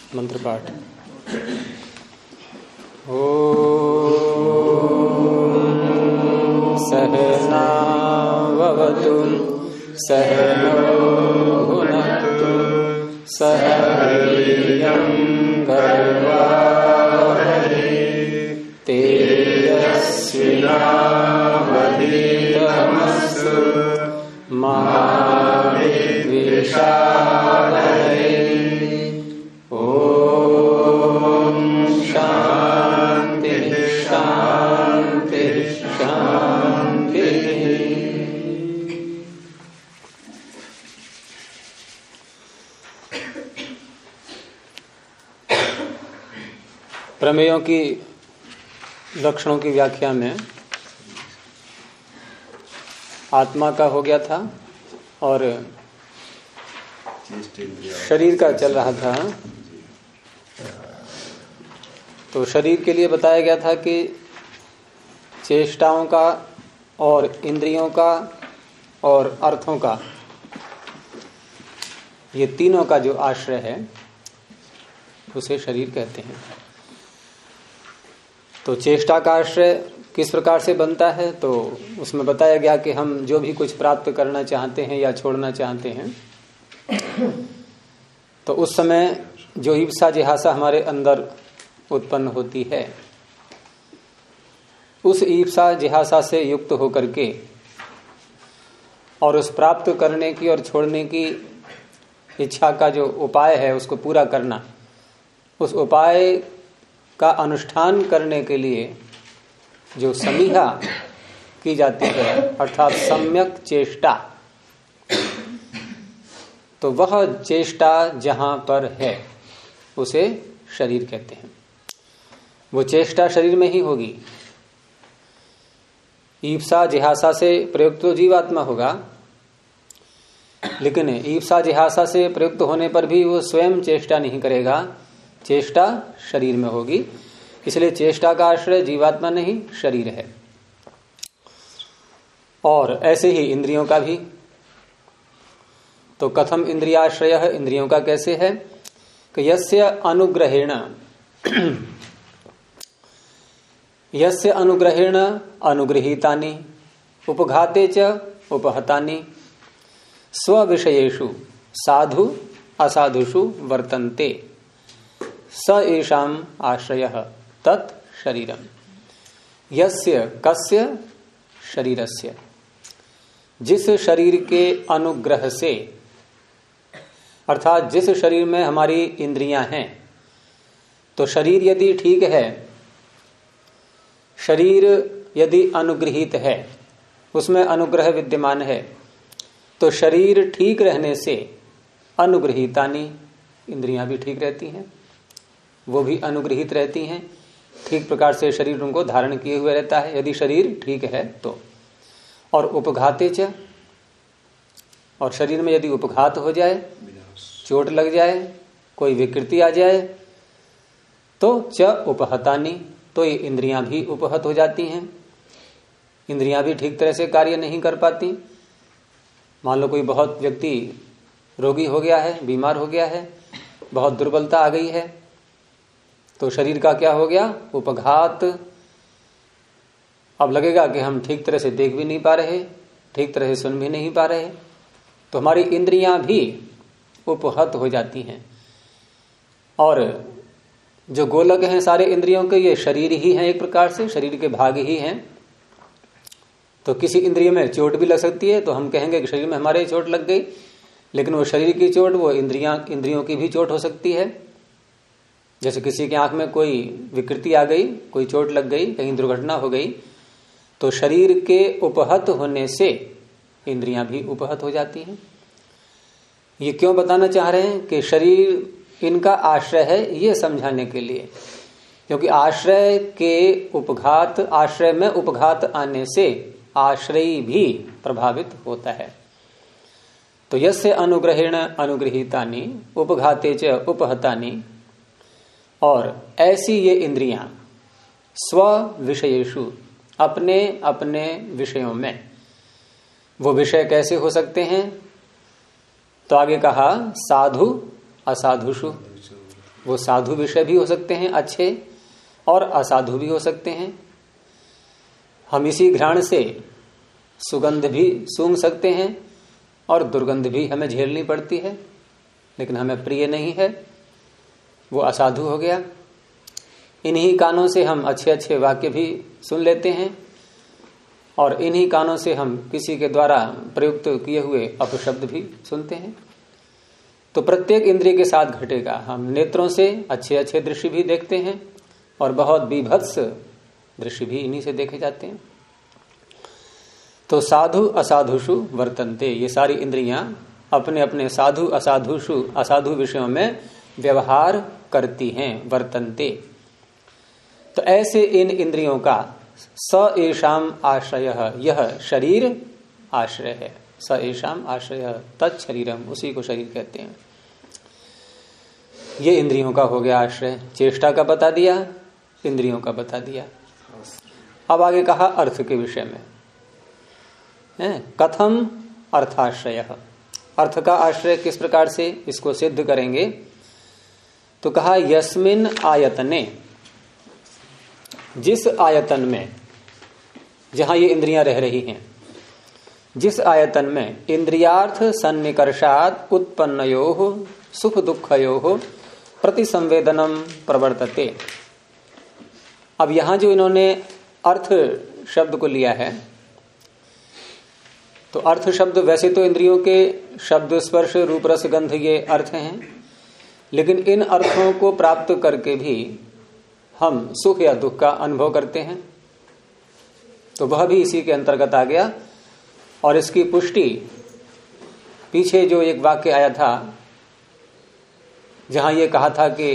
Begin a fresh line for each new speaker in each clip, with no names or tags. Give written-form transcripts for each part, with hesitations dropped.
मंत्र पाठ। ओ सहनावतु सहनो भुनक्तु सह वीर्यं करवावहै तेजस्विनावधीतमस्तु मा विद्विषावहै। ओम शांति शांति शांति। प्रमेयों की लक्षणों की व्याख्या में आत्मा का हो गया था और शरीर का चल रहा था। तो शरीर के लिए बताया गया था कि चेष्टाओं का और इंद्रियों का और अर्थों का, ये तीनों का जो आश्रय है उसे शरीर कहते हैं। तो चेष्टा का आश्रय किस प्रकार से बनता है, तो उसमें बताया गया कि हम जो भी कुछ प्राप्त करना चाहते हैं या छोड़ना चाहते हैं, तो उस समय जो ईप्सा जिहासा हमारे अंदर उत्पन्न होती है, उस ईप्सा जिहासा से युक्त होकर के और उस प्राप्त करने की और छोड़ने की इच्छा का जो उपाय है उसको पूरा करना, उस उपाय का अनुष्ठान करने के लिए जो समीहा की जाती है अर्थात सम्यक चेष्टा, तो वह चेष्टा जहां पर है उसे शरीर कहते हैं। वो चेष्टा शरीर में ही होगी। ईप्सा जिहासा से प्रयुक्त तो जीवात्मा होगा, लेकिन ईप्सा जिहासा से प्रयुक्त होने पर भी वो स्वयं चेष्टा नहीं करेगा, चेष्टा शरीर में होगी। इसलिए चेष्टा का आश्रय जीवात्मा नहीं शरीर है। और ऐसे ही इंद्रियों का भी। तो कथम इंद्रियाश्रय है, इंद्रियों का कैसे है कि यस्य अनुग्रहेण अनुगृहीतानि उपघाते च उपहतानि स्वविषयेषु साधु असाधुषु वर्तन्ते स एषाम आश्रयः तत् शरीरम। यस्य कस्य शरीरस्य, जिस शरीर के अनुग्रह से, अर्थात जिस शरीर में हमारी इंद्रियां हैं, तो शरीर यदि ठीक है, शरीर यदि अनुग्रहित है, उसमें अनुग्रह विद्यमान है, तो शरीर ठीक रहने से अनुग्रहितानि, इंद्रियां भी ठीक रहती हैं, वो भी अनुग्रहित रहती हैं। ठीक प्रकार से शरीर उनको धारण किए हुए रहता है यदि शरीर ठीक है तो। और उपघाते च, और शरीर में यदि उपघात हो जाए, चोट लग जाए, कोई विकृति आ जाए, तो च उपहतानि, तो ये इंद्रियां भी उपहत हो जाती हैं। इंद्रियां भी ठीक तरह से कार्य नहीं कर पाती। मान लो कोई बहुत व्यक्ति रोगी हो गया है, बीमार हो गया है, बहुत दुर्बलता आ गई है, तो शरीर का क्या हो गया, उपघात। अब लगेगा कि हम ठीक तरह से देख भी नहीं पा रहे, ठीक तरह से सुन भी नहीं पा रहे, तो हमारी इंद्रियां भी उपहत हो जाती हैं। और जो गोलक हैं सारे इंद्रियों के, ये शरीर ही हैं, एक प्रकार से शरीर के भाग ही हैं। तो किसी इंद्रिय में चोट भी लग सकती है, तो हम कहेंगे कि शरीर में हमारे चोट लग गई, लेकिन वो शरीर की चोट, वो इंद्रियों की भी चोट हो सकती है। जैसे किसी की आंख में कोई विकृति आ गई, कोई चोट लग गई, कहीं दुर्घटना हो गई, तो शरीर के उपहत होने से इंद्रियां भी उपहत हो जाती हैं। ये क्यों बताना चाह रहे हैं कि शरीर इनका आश्रय है, ये समझाने के लिए, क्योंकि आश्रय के उपघात, आश्रय में उपघात आने से आश्रयी भी प्रभावित होता है। तो यस्य अनुग्रहेण अनुगृहीतानि उपघाते च उपहतानि, और ऐसी ये इंद्रियां स्व विषयेषु, अपने अपने विषयों में। वो विषय कैसे हो सकते हैं, तो आगे कहा साधु असाधुषु, वो साधु विषय भी हो सकते हैं अच्छे, और असाधु भी हो सकते हैं। हम इसी घ्राण से सुगंध भी सूंघ सकते हैं और दुर्गंध भी हमें झेलनी पड़ती है, लेकिन हमें प्रिय नहीं है, वो असाधु हो गया। इन्हीं कानों से हम अच्छे अच्छे वाक्य भी सुन लेते हैं और इन्हीं कानों से हम किसी के द्वारा प्रयुक्त किए हुए अपशब्द भी सुनते हैं। तो प्रत्येक इंद्रिय के साथ घटेगा। हम नेत्रों से अच्छे अच्छे दृश्य भी देखते हैं और बहुत बीभत्स दृश्य भी इन्हीं से देखे जाते हैं। तो साधु असाधुषु वर्तन्ते, ये सारी इंद्रियां अपने अपने साधु असाधुषु असाधु विषयों में व्यवहार करती हैं, वर्तन्ते। तो ऐसे इन इंद्रियों का स एषाम आश्रय, यह शरीर आश्रय है। स एषाम आश्रय तत्शरीरम, उसी को शरीर कहते हैं। ये इंद्रियों का हो गया आश्रय। चेष्टा का बता दिया, इंद्रियों का बता दिया। अब आगे कहा अर्थ के विषय में है, कथम अर्थाश्रय, अर्थ का आश्रय किस प्रकार से, इसको सिद्ध करेंगे। तो कहा यस्मिन आयतने, जिस आयतन में, जहां ये इंद्रियां रह रही हैं, जिस आयतन में इंद्रियार्थ सन्निकर्षात् उत्पन्नयोः सुख दुःखयोः प्रतिसंवेदनम प्रवर्तते। अब यहां जो इन्होंने अर्थ शब्द को लिया है, तो अर्थ शब्द वैसे तो इंद्रियों के शब्द स्पर्श रूप रस गंध ये अर्थ हैं, लेकिन इन अर्थों को प्राप्त करके भी हम सुख या दुख का अनुभव करते हैं, तो वह भी इसी के अंतर्गत आ गया। और इसकी पुष्टि पीछे जो एक वाक्य आया था, जहां ये कहा था कि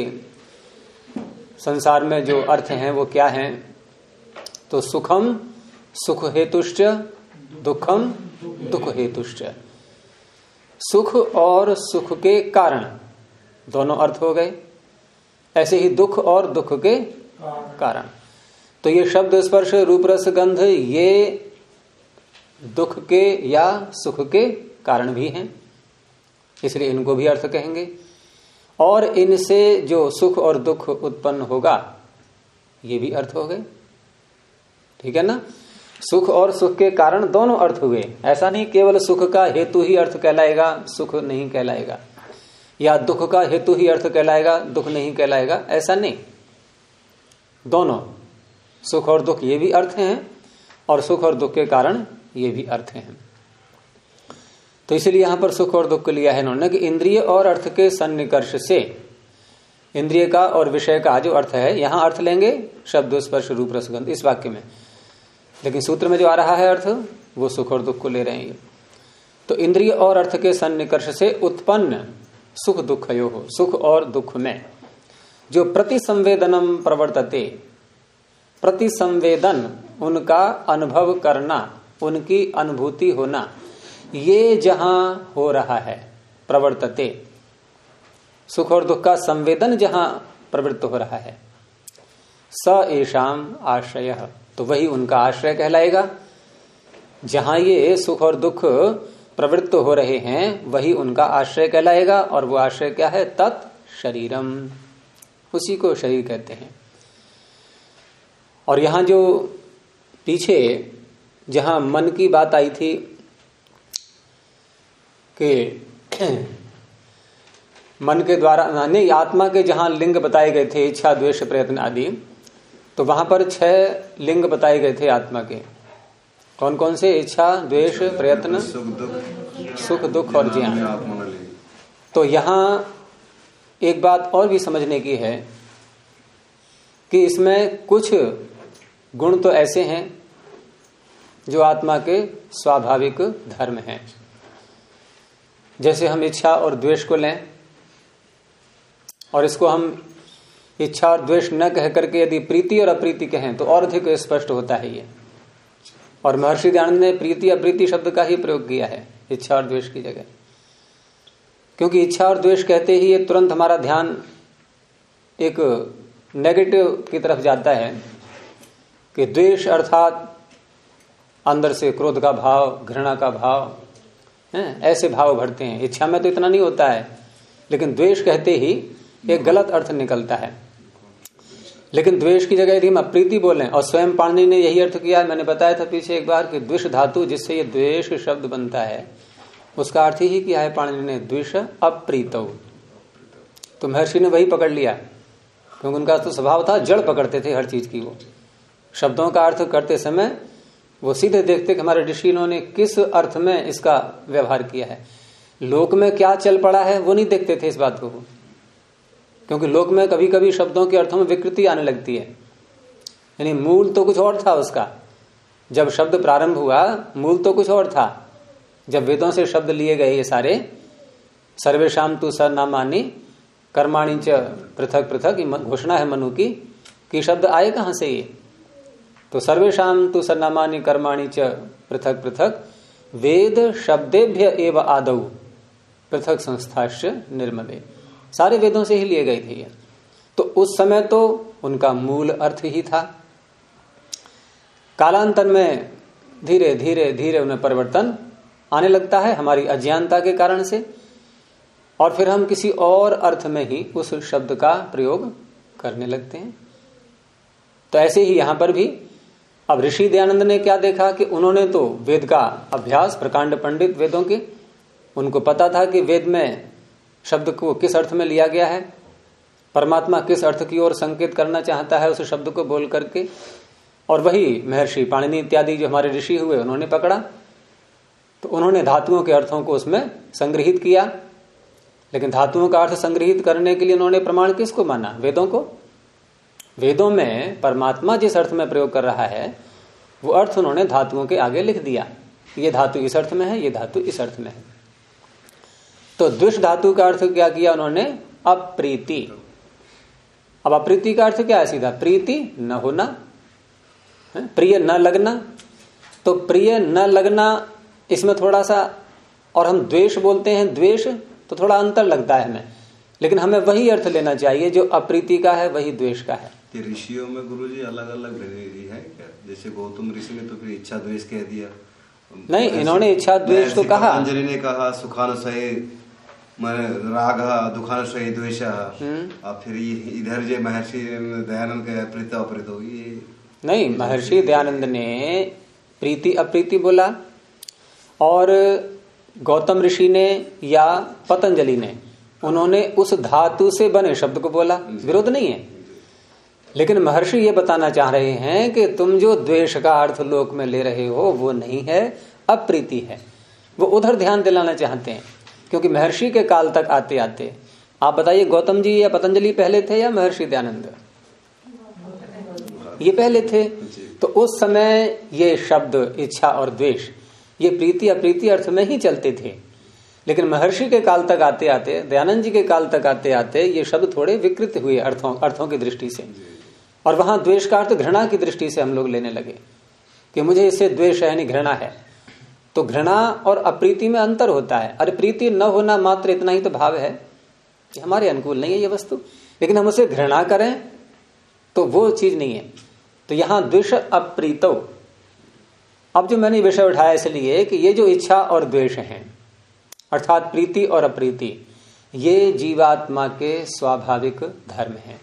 संसार में जो अर्थ हैं वो क्या हैं, तो सुखम सुख हेतुश्च, दुखम दुख हेतुश्च। सुख और सुख के कारण दोनों अर्थ हो गए, ऐसे ही दुख और दुख के कारण। तो ये शब्द स्पर्श रूप रस गंध ये दुख के या सुख के कारण भी हैं, इसलिए इनको भी अर्थ कहेंगे। और इनसे जो सुख और दुख उत्पन्न होगा ये भी अर्थ हो गए, ठीक है ना। सुख और सुख के कारण दोनों अर्थ हुए। ऐसा नहीं केवल सुख का हेतु ही अर्थ कहलाएगा, सुख नहीं कहलाएगा, या दुख का हेतु ही अर्थ कहलाएगा, दुख नहीं कहलाएगा, ऐसा नहीं। दोनों सुख और दुख ये भी अर्थ हैं, और सुख और दुख के कारण ये भी अर्थ हैं। तो इसलिए यहां पर सुख और दुख को लिया है इन्होंने कि इंद्रिय और अर्थ के सन्निकर्ष से, इंद्रिय का और विषय का जो अर्थ है, यहां अर्थ लेंगे शब्द स्पर्श रूप रसगंध इस वाक्य में, लेकिन सूत्र में जो आ रहा है अर्थ वो सुख और दुख को ले रहे हैं। तो इंद्रिय और अर्थ के सन्निकर्ष से उत्पन्न सुख दुखयो हो, सुख और दुख में जो प्रतिसंवेदनम प्रवर्तते, प्रतिसंवेदन उनका अनुभव करना, उनकी अनुभूति होना, ये जहां हो रहा है, प्रवर्तते, सुख और दुख का संवेदन जहां प्रवृत्त हो रहा है, स एषाम आश्रय, तो वही उनका आश्रय कहलाएगा। जहां ये सुख और दुख प्रवृत्त हो रहे हैं वही उनका आश्रय कहलाएगा। और वो आश्रय क्या है, तत् शरीरम, उसी को शरीर कहते हैं। और यहां जो पीछे जहां मन की बात आई थी कि मन के द्वारा, नहीं, आत्मा के जहां लिंग बताए गए थे, इच्छा द्वेष प्रयत्न आदि, तो वहां पर 6 लिंग बताए गए थे आत्मा के। कौन कौन से? इच्छा द्वेष प्रयत्न सुख दुख और ज्ञान। तो यहां एक बात और भी समझने की है कि इसमें कुछ गुण तो ऐसे हैं जो आत्मा के स्वाभाविक धर्म हैं। जैसे हम इच्छा और द्वेष को लें, और इसको हम इच्छा और द्वेष न कह करके यदि प्रीति और अप्रीति कहें तो और अधिक स्पष्ट होता है ये। और महर्षि दयानंद ने प्रीति अप्रीति शब्द का ही प्रयोग किया है इच्छा और द्वेष की जगह, क्योंकि इच्छा और द्वेष कहते ही ये तुरंत हमारा ध्यान एक नेगेटिव की तरफ जाता है कि द्वेष अर्थात अंदर से क्रोध का भाव, घृणा का भाव, ऐसे भाव भरते हैं। इच्छा में तो इतना नहीं होता है, लेकिन द्वेष कहते ही एक गलत अर्थ निकलता है। लेकिन द्वेष की जगह यदि हम अप्रीति बोलें, और स्वयं पाणिनि ने यही अर्थ किया है, मैंने बताया था पीछे एक बार कि द्विष धातु जिससे ये द्वेष शब्द बनता है उसका अर्थ ही किया है पाणिनि ने, द्विष अप्रीतौ। तो महर्षि ने वही पकड़ लिया, क्योंकि उनका तो स्वभाव था, जड़ पकड़ते थे हर चीज की। वो शब्दों का अर्थ करते समय वो सीधे देखते कि हमारे ऋषि ने किस अर्थ में इसका व्यवहार किया है, लोक में क्या चल पड़ा है वो नहीं देखते थे इस बात को। क्योंकि लोक में कभी कभी शब्दों के अर्थों में विकृति आने लगती है, यानी मूल तो कुछ और था उसका। जब शब्द प्रारंभ हुआ मूल तो कुछ और था। जब वेदों से शब्द लिए गए ये सारे, सर्वेशाम तु सरनामानि कर्माणि च पृथक पृथक, घोषणा है मनु की कि शब्द आए कहां से ये। तो सर्वेशाम तु सरनामानि कर्माणि च पृथक पृथक वेद शब्देभ्य एव आदौ पृथक संस्थाश्च निर्मले, सारे वेदों से ही लिए गए थे ये। तो उस समय तो उनका मूल अर्थ ही था। कालांतर में धीरे धीरे धीरे उन्हें परिवर्तन आने लगता है हमारी अज्ञानता के कारण से, और फिर हम किसी और अर्थ में ही उस शब्द का प्रयोग करने लगते हैं। तो ऐसे ही यहां पर भी अब ऋषि दयानंद ने क्या देखा कि उन्होंने तो वेद का अभ्यास, प्रकांड पंडित वेदों के, उनको पता था कि वेद में शब्द को किस अर्थ में लिया गया है, परमात्मा किस अर्थ की ओर संकेत करना चाहता है उस शब्द को बोल करके। और वही महर्षि पाणिनि इत्यादि जो हमारे ऋषि हुए उन्होंने पकड़ा, तो उन्होंने धातुओं के अर्थों को उसमें संग्रहित किया। लेकिन धातुओं का अर्थ संग्रहित करने के लिए उन्होंने प्रमाण किसको माना? वेदों को। वेदों में परमात्मा जिस अर्थ में प्रयोग कर रहा है वो अर्थ उन्होंने धातुओं के आगे लिख दिया, ये धातु इस अर्थ में है, ये धातु इस अर्थ में है। तो द्विष धातु का अर्थ क्या किया उन्होंने? अप्रीति। अब अप्रीति का अर्थ क्या है? सीधा प्रीति न होना, प्रिय न लगना। तो प्रिय न लगना इसमें थोड़ा सा, और हम द्वेष बोलते हैं, द्वेष तो थोड़ा अंतर लगता है हमें, लेकिन हमें वही अर्थ लेना चाहिए जो अप्रीति का है, वही द्वेष का है।
ऋषियों में गुरुजी अलग अलग है क्या? जैसे गौतम ऋषि ने तो फिर इच्छा द्वेष कह दिया।
नहीं, इन्होंने इच्छा द्वेष तो कहा।
अंजलि ने कहा सुखानुशय राग दुखानुशय द्वेष। अब फिर इधर जो महर्षि दयानंद का प्रीत अप्रीत हो, ये
नहीं, महर्षि दयानंद ने प्रीति अप्रीति बोला, और गौतम ऋषि ने या पतंजलि ने उन्होंने उस धातु से बने शब्द को बोला, विरोध नहीं है। लेकिन महर्षि ये बताना चाह रहे हैं कि तुम जो द्वेष का अर्थ लोक में ले रहे हो वो नहीं है, अप्रीति है। वो उधर ध्यान दिलाना चाहते हैं, क्योंकि महर्षि के काल तक आते आते, आप बताइए गौतम जी या पतंजलि पहले थे या महर्षि दयानंद? ये पहले थे। तो उस समय ये शब्द इच्छा और द्वेष ये प्रीति अप्रीति अर्थ में ही चलते थे। लेकिन महर्षि के काल तक आते आते, दयानंद जी के काल तक आते आते ये शब्द थोड़े विकृत हुए अर्थों की दृष्टि से, और वहां द्वेष का अर्थ घृणा की दृष्टि से हम लोग लेने लगे कि मुझे इससे द्वेष है, यानी घृणा है। तो घृणा और अप्रीति में अंतर होता है। अरे प्रीति न होना मात्र इतना ही तो भाव है कि हमारे अनुकूल नहीं है ये वस्तु, लेकिन हम उसे घृणा करें तो वो चीज नहीं है। तो यहां द्वेष अप्रीतो। अब जो मैंने विषय उठाया इसलिए कि ये जो इच्छा और द्वेष हैं, अर्थात प्रीति और अप्रीति, ये जीवात्मा के स्वाभाविक धर्म हैं।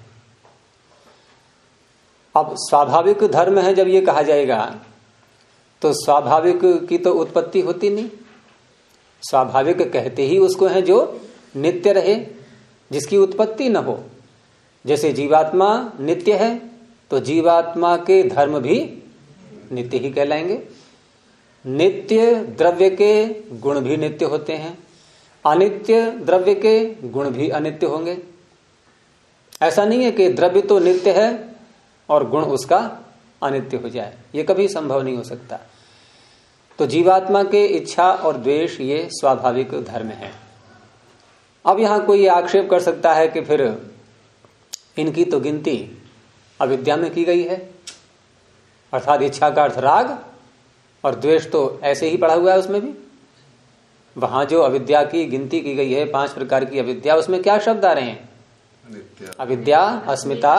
अब स्वाभाविक धर्म है जब ये कहा जाएगा तो स्वाभाविक की तो उत्पत्ति होती नहीं। स्वाभाविक कहते ही उसको है जो नित्य रहे, जिसकी उत्पत्ति न हो। जैसे जीवात्मा नित्य है तो जीवात्मा के धर्म भी नित्य ही कहलाएंगे। नित्य द्रव्य के गुण भी नित्य होते हैं, अनित्य द्रव्य के गुण भी अनित्य होंगे। ऐसा नहीं है कि द्रव्य तो नित्य है और गुण उसका अनित्य हो जाए, ये कभी संभव नहीं हो सकता। तो जीवात्मा के इच्छा और द्वेष ये स्वाभाविक धर्म है। अब यहां कोई आक्षेप कर सकता है कि फिर इनकी तो गिनती अविद्या में की गई है, अर्थात इच्छा का अर्थ राग और द्वेष तो ऐसे ही पढ़ा हुआ है उसमें भी। वहां जो अविद्या की गिनती की गई है 5 प्रकार की अविद्या, उसमें क्या शब्द आ रहे हैं? अविद्या, अस्मिता,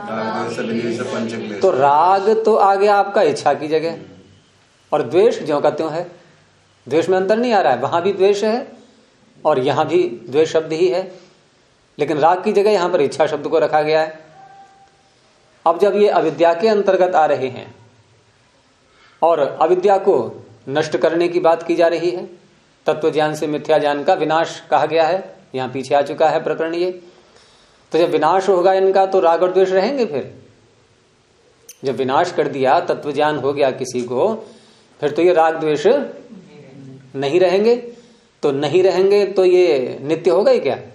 तो राग तो आ गया आपका इच्छा की जगह, और द्वेष ज्यों का त्यों है। द्वेष में अंतर नहीं आ रहा है, वहां भी द्वेष है और यहां भी द्वेष शब्द ही है। लेकिन राग की जगह यहां पर इच्छा शब्द को रखा गया है। अब जब ये अविद्या के अंतर्गत आ रहे हैं और अविद्या को नष्ट करने की बात की जा रही है, तत्व ज्ञान से मिथ्या ज्ञान का विनाश कहा गया है, यहां पीछे आ चुका है प्रकरण ये। तो जब विनाश होगा इनका तो राग और द्वेष रहेंगे। फिर जब विनाश कर दिया, तत्व ज्ञान हो गया किसी को, फिर तो ये राग द्वेष नहीं रहेंगे। तो नहीं रहेंगे तो ये नित्य होगा ही क्या?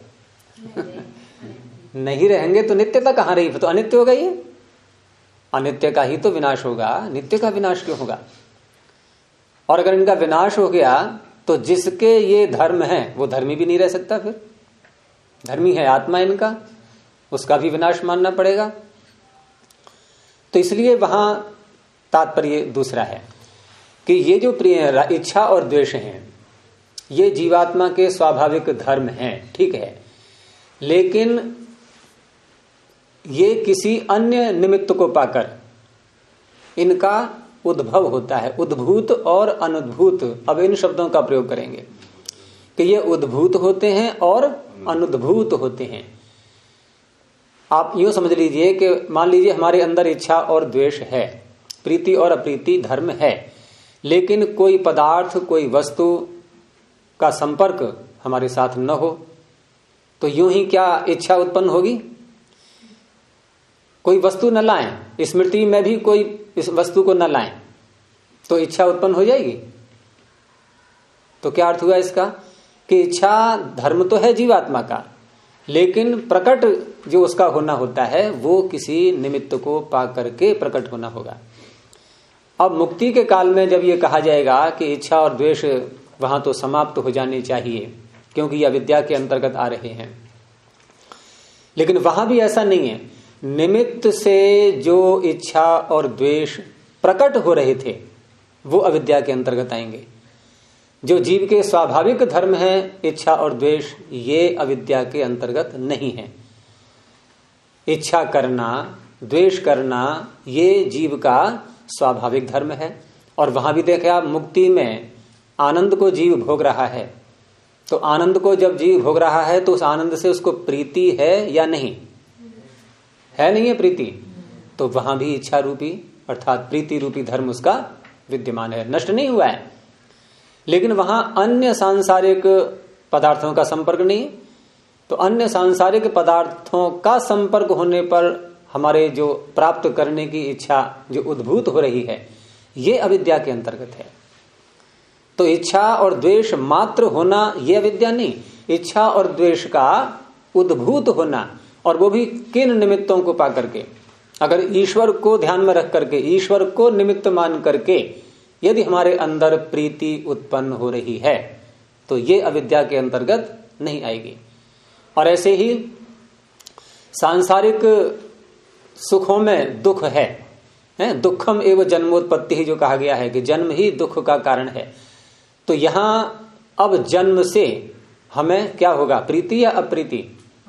नहीं रहेंगे तो नित्यता कहां रही? तो अनित्य होगा ये, अनित्य का ही तो विनाश होगा, नित्य का विनाश क्यों होगा? और अगर इनका विनाश हो गया तो जिसके ये धर्म है वो धर्मी भी नहीं रह सकता। फिर धर्मी है आत्मा इनका, उसका भी विनाश मानना पड़ेगा। तो इसलिए वहां तात्पर्य दूसरा है कि ये जो प्रिय इच्छा और द्वेष हैं ये जीवात्मा के स्वाभाविक धर्म हैं, ठीक है, लेकिन ये किसी अन्य निमित्त को पाकर इनका उद्भव होता है। उद्भूत और अनुद्भूत, अब इन शब्दों का प्रयोग करेंगे कि ये उद्भूत होते हैं और अनुद्भूत होते हैं। आप यूं समझ लीजिए कि मान लीजिए हमारे अंदर इच्छा और द्वेष है, प्रीति और अप्रीति धर्म है, लेकिन कोई पदार्थ कोई वस्तु का संपर्क हमारे साथ न हो तो यूं ही क्या इच्छा उत्पन्न होगी? कोई वस्तु न लाएं, स्मृति में भी कोई इस वस्तु को न लाएं तो इच्छा उत्पन्न हो जाएगी। तो क्या अर्थ हुआ इसका कि इच्छा धर्म तो है जीवात्मा का, लेकिन प्रकट जो उसका होना होता है वो किसी निमित्त को पा करके प्रकट होना होगा। अब मुक्ति के काल में जब ये कहा जाएगा कि इच्छा और द्वेष वहां तो समाप्त हो जाने चाहिए क्योंकि ये अविद्या के अंतर्गत आ रहे हैं, लेकिन वहां भी ऐसा नहीं है। निमित्त से जो इच्छा और द्वेष प्रकट हो रहे थे वो अविद्या के अंतर्गत आएंगे। जो जीव के स्वाभाविक धर्म है इच्छा और द्वेष, ये अविद्या के अंतर्गत नहीं है। इच्छा करना द्वेष करना ये जीव का स्वाभाविक धर्म है। और वहां भी देखे आप, मुक्ति में आनंद को जीव भोग रहा है, तो आनंद को जब जीव भोग रहा है तो उस आनंद से उसको प्रीति है या नहीं है? नहीं है प्रीति, तो वहां भी इच्छा रूपी अर्थात प्रीति रूपी धर्म उसका विद्यमान है, नष्ट नहीं हुआ है। लेकिन वहां अन्य सांसारिक पदार्थों का संपर्क नहीं, तो अन्य सांसारिक पदार्थों का संपर्क होने पर हमारे जो प्राप्त करने की इच्छा जो उद्भूत हो रही है ये अविद्या के अंतर्गत है। तो इच्छा और द्वेष मात्र होना ये अविद्या नहीं, इच्छा और द्वेष का उद्भूत होना, और वो भी किन निमित्तों को पा करके। अगर ईश्वर को ध्यान में रख करके, ईश्वर को निमित्त मान करके यदि हमारे अंदर प्रीति उत्पन्न हो रही है तो ये अविद्या के अंतर्गत नहीं आएगी। और ऐसे ही सांसारिक सुखों में दुख है, दुखम एवं जन्मोत्पत्ति ही जो कहा गया है कि जन्म ही दुख का कारण है। तो यहां अब जन्म से हमें क्या होगा? प्रीति या अप्रीति?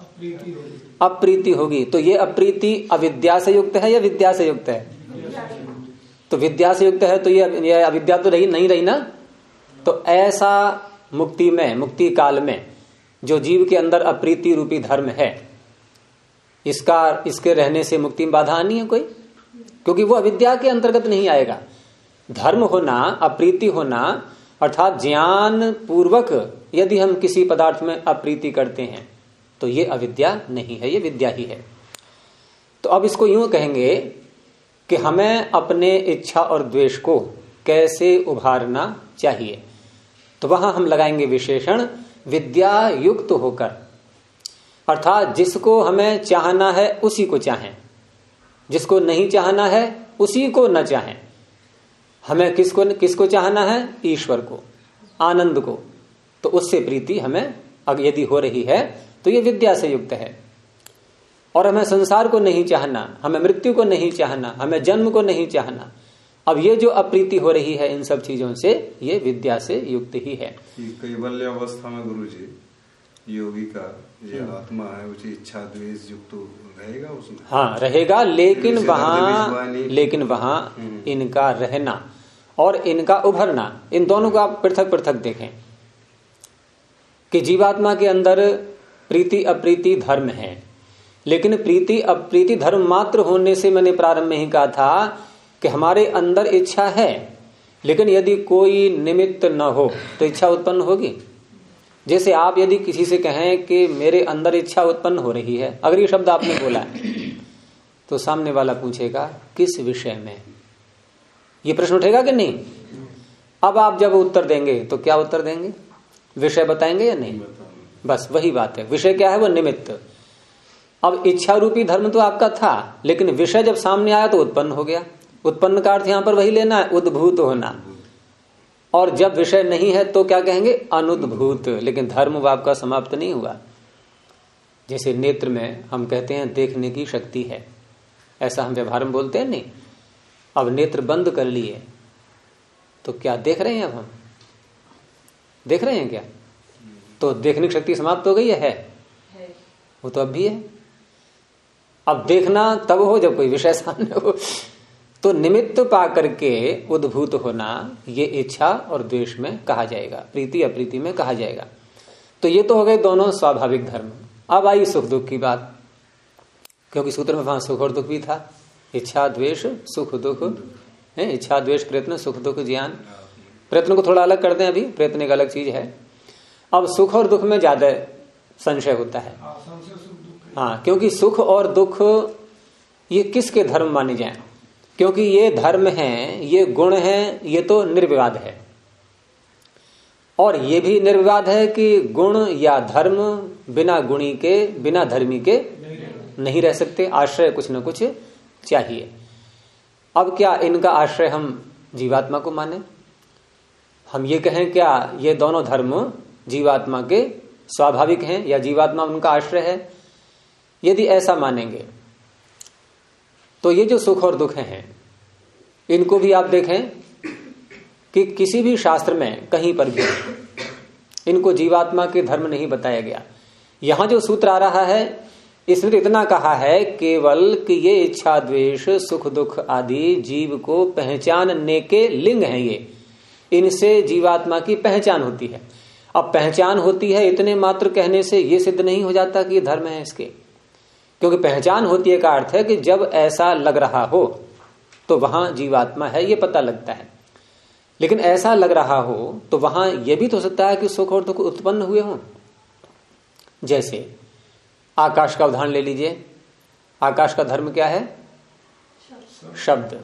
अप्रीति होगी। तो ये अप्रीति अविद्या से युक्त है या विद्या से युक्त है? तो विद्या से युक्त है, तो ये अविद्या तो नहीं रही ना। तो ऐसा मुक्ति में, मुक्ति काल में जो जीव के अंदर अप्रीति रूपी धर्म है, इसके रहने से मुक्ति में बाधा नहीं है कोई, क्योंकि वो अविद्या के अंतर्गत नहीं आएगा। धर्म होना, अप्रीति होना अर्थात ज्ञान पूर्वक यदि हम किसी पदार्थ में अप्रीति करते हैं तो ये अविद्या नहीं है, ये विद्या ही है। तो अब इसको यूं कहेंगे कि हमें अपने इच्छा और द्वेष को कैसे उभारना चाहिए। तो वहां हम लगाएंगे विशेषण विद्या युक्त होकर, अर्थात जिसको हमें चाहना है उसी को चाहें, जिसको नहीं चाहना है उसी को न चाहें। हमें किसको चाहना है? ईश्वर को, आनंद को। तो उससे प्रीति हमें अगर यदि हो रही है तो ये विद्या से युक्त है। और हमें संसार को नहीं चाहना, हमें मृत्यु को नहीं चाहना, हमें जन्म को नहीं चाहना। अब ये जो अप्रीति हो रही है इन सब चीजों से, ये विद्या से युक्त ही है।
कैवल्य अवस्था में गुरुजी योगी का ये आत्मा है उसे इच्छा द्वेष युक्त रहेगा उसमें? हाँ
रहेगा, लेकिन वहां इनका रहना और इनका उभरना, इन दोनों को आप पृथक पृथक देखें कि जीवात्मा के अंदर प्रीति अप्रीति धर्म है, लेकिन प्रीति अप्रीति धर्म मात्र होने से मैंने प्रारंभ में ही कहा था कि हमारे अंदर इच्छा है, लेकिन यदि कोई निमित्त न हो तो इच्छा उत्पन्न होगी। जैसे आप यदि किसी से कहें कि मेरे अंदर इच्छा उत्पन्न हो रही है, अगर ये शब्द आपने बोला तो सामने वाला पूछेगा किस विषय में, ये प्रश्न उठेगा कि नहीं। अब आप जब उत्तर देंगे तो क्या उत्तर देंगे, विषय बताएंगे या नहीं। बस वही बात है, विषय क्या है, वो निमित्त। अब इच्छा रूपी धर्म तो आपका था, लेकिन विषय जब सामने आया तो उत्पन्न हो गया। उत्पन्न का अर्थ यहां पर वही लेना है, उद्भूत होना। और जब विषय नहीं है तो क्या कहेंगे, अनुद्भूत। लेकिन धर्म वो आपका समाप्त नहीं हुआ। जैसे नेत्र में हम कहते हैं देखने की शक्ति है, ऐसा हम व्यवहार में बोलते हैं नहीं। अब नेत्र बंद कर लिए तो क्या देख रहे हैं, अब हम देख रहे हैं क्या, तो देखने की शक्ति समाप्त हो गई है? वो तो अब भी है। अब देखना तब हो जब कोई विषय सामने हो। तो निमित्त पा करके उद्भूत होना, ये इच्छा और द्वेष में कहा जाएगा, प्रीति अप्रीति में कहा जाएगा। तो ये तो हो गए दोनों स्वाभाविक धर्म। अब आई सुख दुख की बात, क्योंकि सूत्र में वहां सुख और दुख भी था। इच्छा द्वेष सुख दुख है, इच्छा द्वेष प्रयत्न सुख दुख ज्ञान। प्रयत्न को थोड़ा अलग कर दें, अभी प्रयत्न एक अलग चीज है। अब सुख और दुख में ज्यादा संशय होता है। हाँ, क्योंकि सुख और दुख ये किसके धर्म माने जाएं, क्योंकि ये धर्म है, ये गुण है, ये तो निर्विवाद है। और ये भी निर्विवाद है कि गुण या धर्म बिना गुणी के, बिना धर्मी के नहीं रह सकते। आश्रय कुछ न कुछ चाहिए। अब क्या इनका आश्रय हम जीवात्मा को माने, हम ये कहें क्या ये दोनों धर्म जीवात्मा के स्वाभाविक हैं या जीवात्मा उनका आश्रय है? यदि ऐसा मानेंगे तो ये जो सुख और दुख हैं, इनको भी आप देखें कि किसी भी शास्त्र में कहीं पर भी इनको जीवात्मा के धर्म नहीं बताया गया। यहां जो सूत्र आ रहा है इसमें इतना कहा है केवल कि ये इच्छा द्वेष सुख दुख आदि जीव को पहचानने के लिंग हैं, ये इनसे जीवात्मा की पहचान होती है। अब पहचान होती है इतने मात्र कहने से ये सिद्ध नहीं हो जाता कि ये धर्म है इसके, क्योंकि पहचान होती है का अर्थ है कि जब ऐसा लग रहा हो तो वहां जीवात्मा है, ये पता लगता है। लेकिन ऐसा लग रहा हो तो वहां यह भी तो हो सकता है कि सुख और दुख उत्पन्न हुए हों। जैसे आकाश का उदाहरण ले लीजिए, आकाश का धर्म क्या है, शब्द।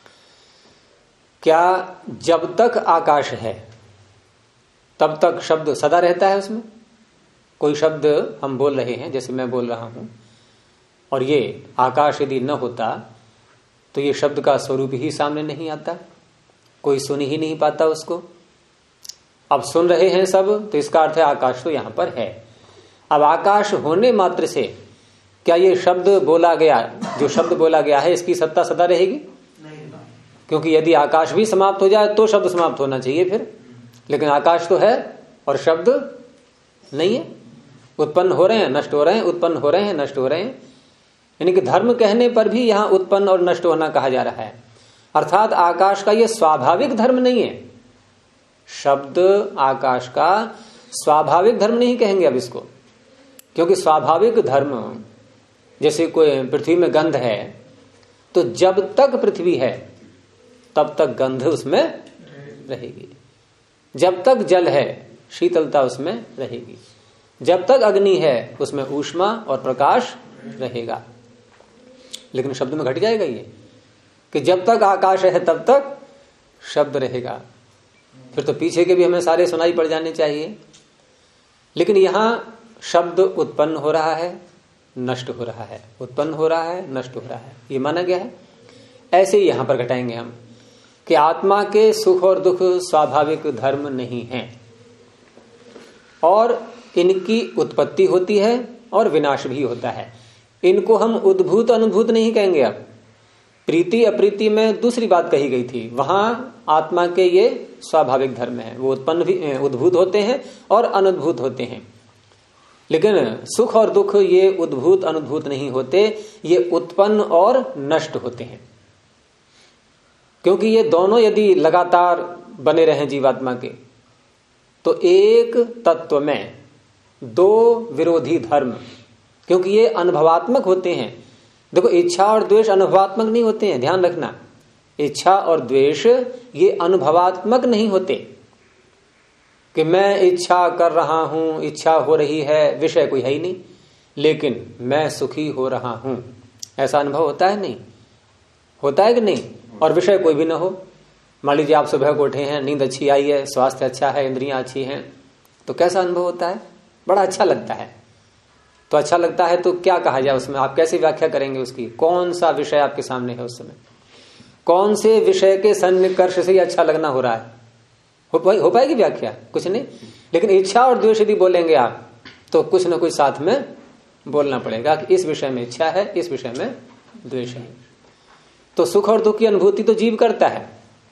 क्या जब तक आकाश है तब तक शब्द सदा रहता है उसमें? कोई शब्द हम बोल रहे हैं, जैसे मैं बोल रहा हूं, और ये आकाश यदि न होता तो ये शब्द का स्वरूप ही सामने नहीं आता, कोई सुन ही नहीं पाता उसको। अब सुन रहे हैं सब, तो इसका अर्थ है आकाश तो यहां पर है। अब आकाश होने मात्र से क्या ये शब्द बोला गया, जो शब्द बोला गया है, इसकी सत्ता सदा रहेगी? क्योंकि यदि आकाश भी समाप्त हो जाए तो शब्द समाप्त होना चाहिए फिर, लेकिन आकाश तो है और शब्द नहीं है। उत्पन्न हो रहे हैं, नष्ट हो रहे हैं, उत्पन्न हो रहे हैं, नष्ट हो रहे हैं। यानी कि धर्म कहने पर भी यहां उत्पन्न और नष्ट होना कहा जा रहा है। अर्थात आकाश का यह स्वाभाविक धर्म नहीं है। शब्द आकाश का स्वाभाविक धर्म नहीं कहेंगे अब इसको, क्योंकि स्वाभाविक धर्म जैसे कोई पृथ्वी में गंध है, तो जब तक पृथ्वी है तब तक गंध उसमें रहेगी, जब तक जल है शीतलता उसमें रहेगी, जब तक अग्नि है उसमें ऊष्मा और प्रकाश रहेगा। लेकिन शब्द में घट जाएगा ये कि जब तक आकाश है तब तक शब्द रहेगा। फिर तो पीछे के भी हमें सारे सुनाई पड़ जाने चाहिए। लेकिन यहां शब्द उत्पन्न हो रहा है, नष्ट हो रहा है, उत्पन्न हो रहा है, नष्ट हो रहा है, ये माना गया है। ऐसे ही यहां पर घटाएंगे हम कि आत्मा के सुख और दुख स्वाभाविक धर्म नहीं है, और इनकी उत्पत्ति होती है और विनाश भी होता है। इनको हम उद्भूत अनुभूत नहीं कहेंगे। अब प्रीति अप्रीति में दूसरी बात कही गई थी, वहां आत्मा के ये स्वाभाविक धर्म है, वो उत्पन्न भी उद्भूत होते हैं और अनुभूत होते हैं। लेकिन सुख और दुख ये उद्भूत अनुभूत नहीं होते, ये उत्पन्न और नष्ट होते हैं। क्योंकि ये दोनों यदि लगातार बने रहें जीवात्मा के, तो एक तत्व में दो विरोधी धर्म, क्योंकि ये अनुभवात्मक होते हैं। देखो, इच्छा और द्वेष अनुभवात्मक नहीं होते हैं, ध्यान रखना। इच्छा और द्वेष ये अनुभवात्मक नहीं होते कि मैं इच्छा कर रहा हूं, इच्छा हो रही है, विषय कोई है ही नहीं, लेकिन मैं सुखी हो रहा हूं, ऐसा अनुभव होता है? नहीं होता है कि नहीं? और विषय कोई भी ना हो। मान लीजिए आप सुबह को उठे हैं, नींद अच्छी आई है, स्वास्थ्य अच्छा है, इंद्रियां अच्छी हैं, तो कैसा अनुभव होता है? बड़ा अच्छा लगता है। तो अच्छा लगता है तो क्या कहा जाए उसमें? आप कैसे व्याख्या करेंगे उसकी? कौन सा विषय आपके सामने है उस समय? कौन से विषय के सन्निकर्ष से अच्छा लगना हो रहा है? हो पाएगी व्याख्या? कुछ नहीं। लेकिन इच्छा और द्वेष यदि बोलेंगे आप, तो कुछ ना कुछ साथ में बोलना पड़ेगा कि इस विषय में इच्छा है, इस विषय में द्वेष है। तो सुख और दुख की अनुभूति तो जीव करता है,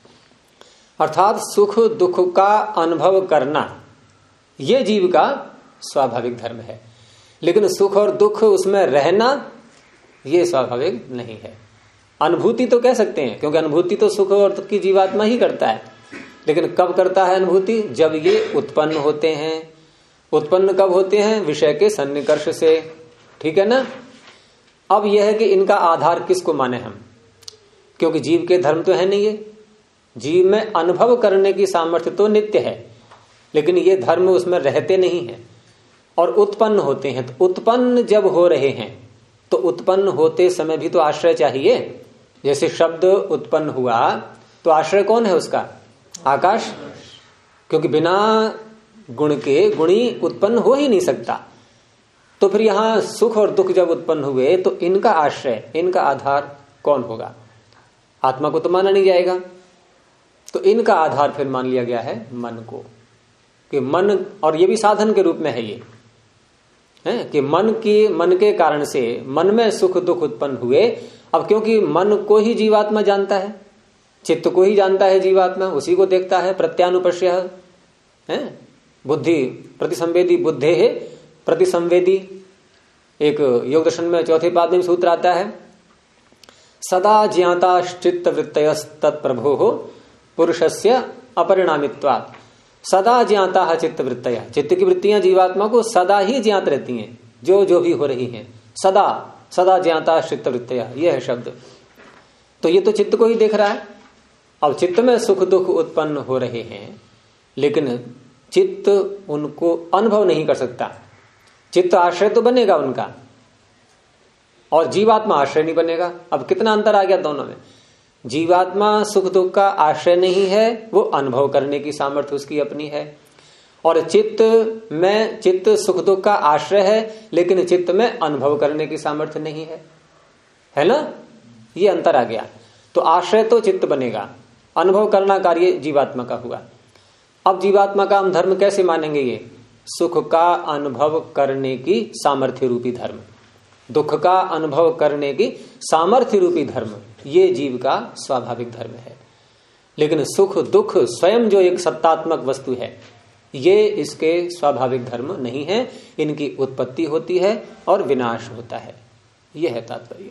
अर्थात सुख दुख का अनुभव करना ये जीव का स्वाभाविक धर्म है। लेकिन सुख और दुख उसमें रहना ये स्वाभाविक नहीं है। अनुभूति तो कह सकते हैं, क्योंकि अनुभूति तो सुख और दुख की जीवात्मा ही करता है। लेकिन कब करता है अनुभूति? जब ये उत्पन्न होते हैं। उत्पन्न कब होते हैं? विषय के सन्निकर्ष से, ठीक है ना। अब यह है कि इनका आधार किसको माने हम, क्योंकि जीव के धर्म तो है नहीं ये। जीव में अनुभव करने की सामर्थ्य तो नित्य है, लेकिन ये धर्म उसमें रहते नहीं है और उत्पन्न होते हैं। तो उत्पन्न जब हो रहे हैं तो उत्पन्न होते समय भी तो आश्रय चाहिए। जैसे शब्द उत्पन्न हुआ तो आश्रय कौन है उसका? आकाश, क्योंकि बिना गुण के गुणी उत्पन्न हो ही नहीं सकता। तो फिर यहां सुख और दुख जब उत्पन्न हुए तो इनका आश्रय, इनका आधार कौन होगा? आत्मा को तो माना नहीं जाएगा, तो इनका आधार फिर मान लिया गया है मन को, कि मन, और ये भी साधन के रूप में है ये, है कि मन के कारण से मन में सुख दुख उत्पन्न हुए। अब क्योंकि मन को ही जीवात्मा जानता है, चित्त को ही जानता है जीवात्मा, उसी को देखता है। प्रत्यानुपश्य है, बुद्धि प्रतिसंवेदी बुद्धे है प्रतिसंवेदी। एक योग दर्शन में चौथे पाद में सूत्र आता है, सदा ज्ञाता चित्त वृत्तयस्तत्प्रभो हो पुरुषस्य अपरिणामित्वात्। सदा ज्ञाता है चित्त वृत्तया, चित्त की वृत्तियां जीवात्मा को सदा ही ज्ञात रहती हैं, जो भी हो रही हैं। सदा सदा ज्ञाता चित्त वृत्तया, यह है शब्द। तो ये तो चित्त को ही देख रहा है। अब चित्त में सुख दुख उत्पन्न हो रहे हैं, लेकिन चित्त उनको अनुभव नहीं कर सकता। चित्त आश्रय तो बनेगा उनका, और जीवात्मा आश्रय नहीं बनेगा। अब कितना अंतर आ गया दोनों में? जीवात्मा सुख दुख का आश्रय नहीं है, वो अनुभव करने की सामर्थ्य उसकी अपनी है। और चित्त सुख दुख का आश्रय है, लेकिन चित्त में अनुभव करने की सामर्थ्य नहीं है ना। ये अंतर आ गया। तो आश्रय तो चित्त बनेगा, अनुभव करना कार्य जीवात्मा का हुआ। अब जीवात्मा का हम धर्म कैसे मानेंगे? ये सुख का अनुभव करने की सामर्थ्य रूपी धर्म, दुख का अनुभव करने की सामर्थ्य रूपी धर्म, ये जीव का स्वाभाविक धर्म है। लेकिन सुख दुख स्वयं जो एक सत्तात्मक वस्तु है, ये इसके स्वाभाविक धर्म नहीं है। इनकी उत्पत्ति होती है और विनाश होता है, यह है तात्पर्य।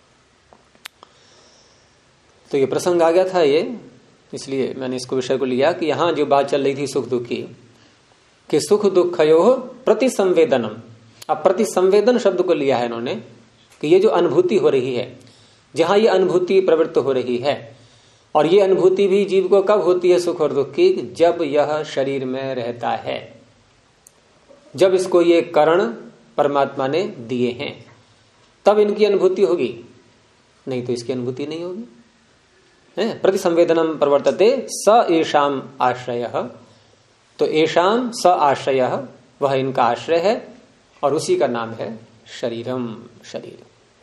तो ये प्रसंग आ गया था ये, इसलिए मैंने इसको विषय को लिया कि यहां जो बात चल रही थी सुख दुख की, कि सुख दुखयोः प्रतिसंवेदनम। अब प्रतिसंवेदन शब्द को लिया है इन्होंने, कि ये जो अनुभूति हो रही है, जहां ये अनुभूति प्रवृत्त हो रही है, और ये अनुभूति भी जीव को कब होती है सुख और दुख की? जब यह शरीर में रहता है, जब इसको ये करण परमात्मा ने दिए हैं, तब इनकी अनुभूति होगी, नहीं तो इसकी अनुभूति नहीं होगी। प्रतिसंवेदनम प्रवर्तते स एषाम आश्रयः। तो एषाम स आश्रयः, वह इनका आश्रय है, और उसी का नाम है शरीरम, शरीर।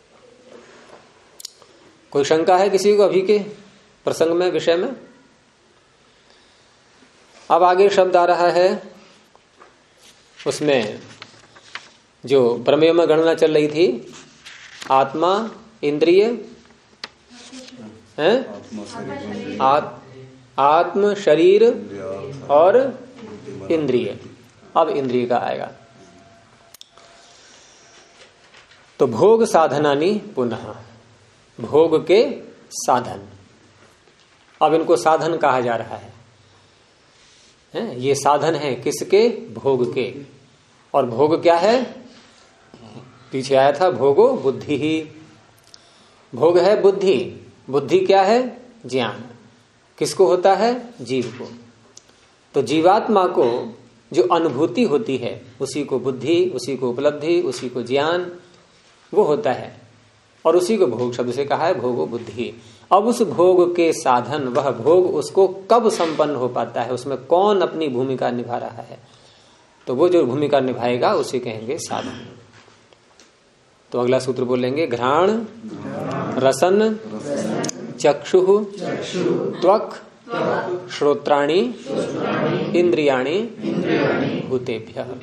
कोई शंका है किसी को अभी के प्रसंग में, विषय में? अब आगे शब्द आ रहा है, उसमें जो प्रमेय में गणना चल रही थी, आत्मा, इंद्रिय है, आत्म शरीर और इंद्रिय। अब इंद्रिय का आएगा। तो भोग साधनानि पुनः, भोग के साधन। अब इनको साधन कहा जा रहा है। ये साधन है किसके? भोग के। और भोग क्या है? पीछे आया था, भोगो बुद्धि ही। भोग है बुद्धि। बुद्धि क्या है? ज्ञान। किसको होता है? जीव को। तो जीवात्मा को जो अनुभूति होती है उसी को बुद्धि, उसी को उपलब्धि, उसी को ज्ञान वो होता है, और उसी को भोग शब्द से कहा है, भोगो बुद्धि। अब उस भोग के साधन, वह भोग उसको कब संपन्न हो पाता है, उसमें कौन अपनी भूमिका निभा रहा है, तो वो जो भूमिका निभाएगा उसे कहेंगे साधन। तो अगला सूत्र बोलेंगे, घ्राण रसन चक्षु त्वक श्रोत्राणि इंद्रियाणि भूतेभ्यः।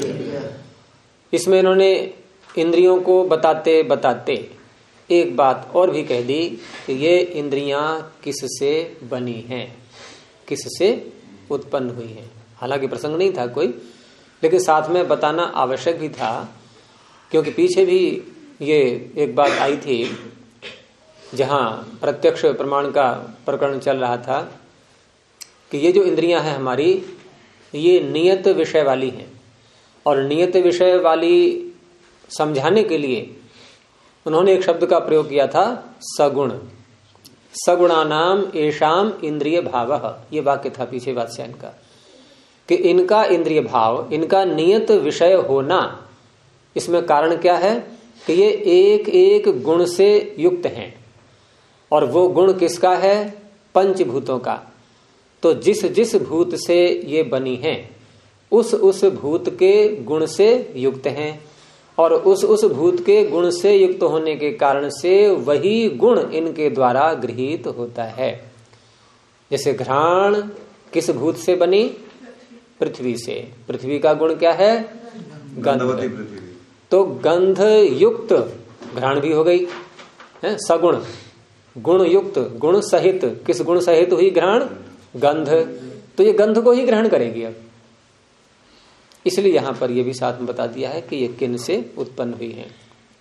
इसमें इन्होंने इंद्रियों को बताते बताते एक बात और भी कह दी कि ये इंद्रियां किससे बनी हैं, किससे उत्पन्न हुई हैं। हालांकि प्रसंग नहीं था कोई, लेकिन साथ में बताना आवश्यक भी था, क्योंकि पीछे भी ये एक बात आई थी जहां प्रत्यक्ष प्रमाण का प्रकरण चल रहा था कि ये जो इंद्रियां हैं हमारी, ये नियत विषय वाली हैं, और नियत विषय वाली समझाने के लिए उन्होंने एक शब्द का प्रयोग किया था, सगुण। सगुणानाम एषाम इंद्रिय भावः, ये वाक्य था पीछे वात्स्यायन का, कि इनका इंद्रिय भाव, इनका नियत विषय होना, इसमें कारण क्या है कि ये एक एक गुण से युक्त हैं, और वो गुण किसका है? पंचभूतों का। तो जिस जिस भूत से ये बनी हैं उस भूत के गुण से युक्त हैं, और उस भूत के गुण से युक्त होने के कारण से वही गुण इनके द्वारा गृहीत होता है। जैसे घ्राण किस भूत से बनी? पृथ्वी से। पृथ्वी का गुण क्या है? गंध। तो गंध युक्त घ्राण भी हो गई है, सगुण। गुण युक्त, गुण सहित, किस गुण सहित हुई घ्राण? गंध। तो ये गंध को ही ग्रहण करेगी अब। इसलिए यहां पर यह भी साथ में बता दिया है कि ये किन से उत्पन्न हुई है।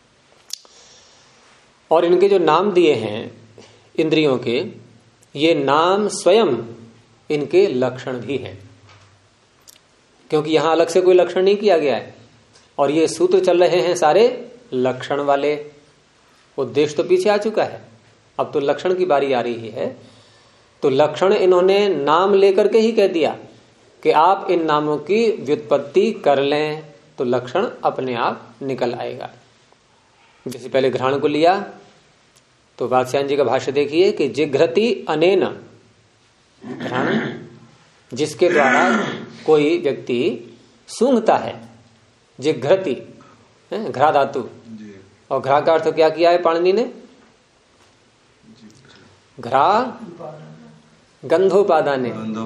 और इनके जो नाम दिए हैं इंद्रियों के, ये नाम स्वयं इनके लक्षण भी हैं, क्योंकि यहां अलग से कोई लक्षण नहीं किया गया है, और ये सूत्र चल रहे हैं सारे लक्षण वाले। उद्देश्य तो पीछे आ चुका है, अब तो लक्षण की बारी आ रही है। तो लक्षण इन्होंने नाम लेकर के ही कह दिया कि आप इन नामों की व्युत्पत्ति कर लें, तो लक्षण अपने आप निकल आएगा। जैसे पहले घ्राण को लिया तो वात्स्यायन जी का भाष्य देखिए कि जिघ्रति अनेन, घ्राण जिसके द्वारा कोई व्यक्ति सूंघता है, जिघ्रति घ्रा धातु, और घ्रा का अर्थ क्या किया है पाणिनि ने? घ्रा गंधोपादाने।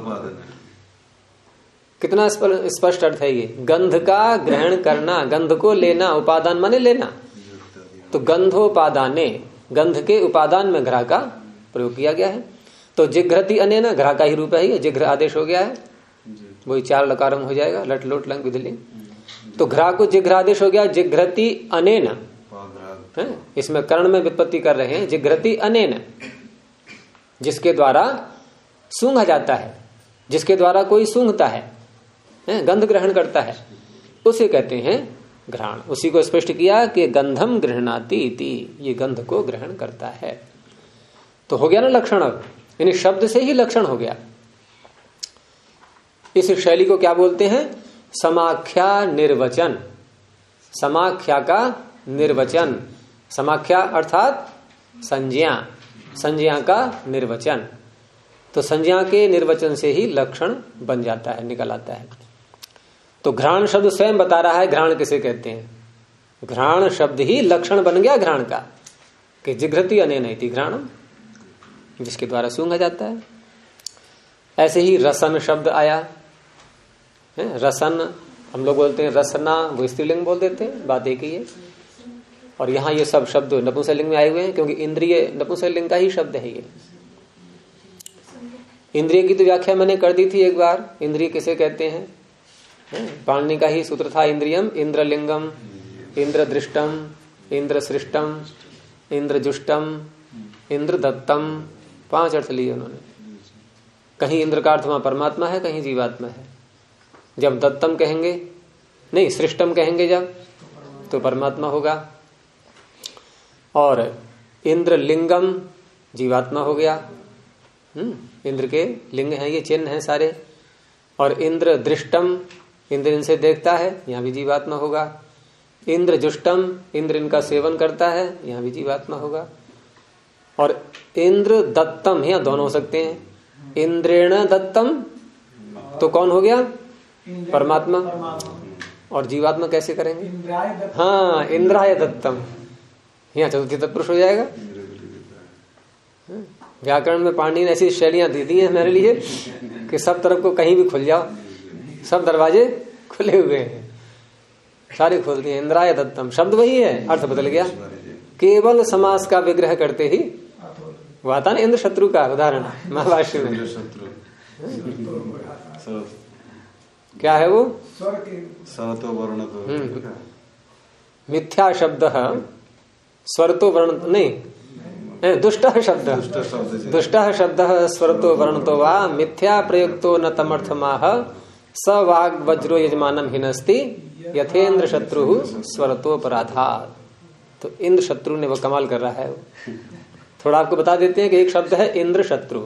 कितना स्पष्ट अर्थ है ये, गंध का ग्रहण करना, गंध को लेना, उपादान माने लेना। तो गंधोपादाने, गंध के उपादान में घ्रा का प्रयोग किया गया है। तो जिघ्रति अनेन, घ्रा का ही रूप है ये, जिघ्र आदेश हो गया है, वही 4 लकारम हो जाएगा, लट लोट लंग विधलिंग। तो घ्रा को जिघ्र आदेश हो गया, जिघ्रति अनेन, इसमें कर्ण में व्युत्पत्ति कर रहे हैं, जिघ्रति अनेन, जिसके द्वारा सूंघा जाता है, जिसके द्वारा कोई सूंघता है, गंध ग्रहण करता है, उसे कहते हैं घ्राण। उसी को स्पष्ट किया कि गंधम गृह्णाति इति, ये गंध को ग्रहण करता है। तो हो गया ना लक्षण, अब यानी शब्द से ही लक्षण हो गया। इस शैली को क्या बोलते हैं? समाख्या निर्वचन। समाख्या का निर्वचन, समाख्या अर्थात संज्ञा, संज्ञा का निर्वचन। तो संज्ञा के निर्वचन से ही लक्षण बन जाता है, निकल आता है। तो घ्राण शब्द स्वयं बता रहा है घ्राण किसे कहते हैं। घ्राण शब्द ही लक्षण बन गया घ्राण का, कि जिघ्रति अनेन इति घ्राणम, जिसके द्वारा सूंघा जाता है। ऐसे ही रसन शब्द आया है, रसन हम लोग बोलते हैं रसना, वो स्त्रीलिंग बोल देते हैं, बात एक ही है। और यहाँ ये सब शब्द नपुंसकलिंग में आए हुए हैं, क्योंकि इंद्रिय नपुंसकलिंग का ही शब्द है ये। इंद्रिय की तो व्याख्या मैंने कर दी थी एक बार, इंद्रिय किसे कहते हैं? पाणिनि का ही सूत्र था, इंद्रियम इंद्रलिंगम, इंद्र दृष्टम, इंद्र सृष्टम, इंद्र जुष्टम, इंद्र दत्तम, 5 अर्थ लिए उन्होंने। कहीं इंद्र का अर्थ वहां परमात्मा है, कहीं जीवात्मा है। जब दत्तम कहेंगे नहीं, सृष्टम कहेंगे जब तो परमात्मा होगा। और इंद्र लिंगम जीवात्मा हो गया। इंद्र के लिंग हैं, ये चिन्ह हैं सारे। और इंद्र दृष्टम, इंद्र इनसे देखता है, यहाँ भी जीवात्मा होगा। इंद्र जुष्टम, इंद्र इनका सेवन करता है, यहाँ भी जीवात्मा होगा। और इंद्र दत्तम, यहाँ दोनों हो सकते हैं। इंद्रेण दत्तम तो कौन हो गया? परमात्मा। और जीवात्मा कैसे करेंगे? हाँ, इंद्राय दत्तम, यहाँ चतुर्थी तत्पुरुष हो जाएगा। व्याकरण में पाणिनि ने ऐसी शैलियां दे दी हैं मेरे लिए कि सब तरफ को कहीं भी खुल जाओ, सब दरवाजे खुले हुए हैं, सारे खोल दिए। इंद्राय दत्तम शब्द वही है, अर्थ बदल गया। केवल समास का विग्रह करते ही वो आता ना इंद्र शत्रु का उदाहरण महाभाष्य में। क्या है वो? मिथ्या शब्द स्वरतो वर्ण नहीं, दुष्ट शब्द स्वरतो वर्णतो वा मिथ्या प्रयुक्तो न तमर्थमाह स वाग वज्रो यजमानम हिनस्ति यथेन्द्र शत्रु स्वरतो पराधात। तो इंद्र शत्रु ने वो कमाल कर रहा है। थोड़ा आपको बता देते हैं कि एक शब्द है इंद्र शत्रु,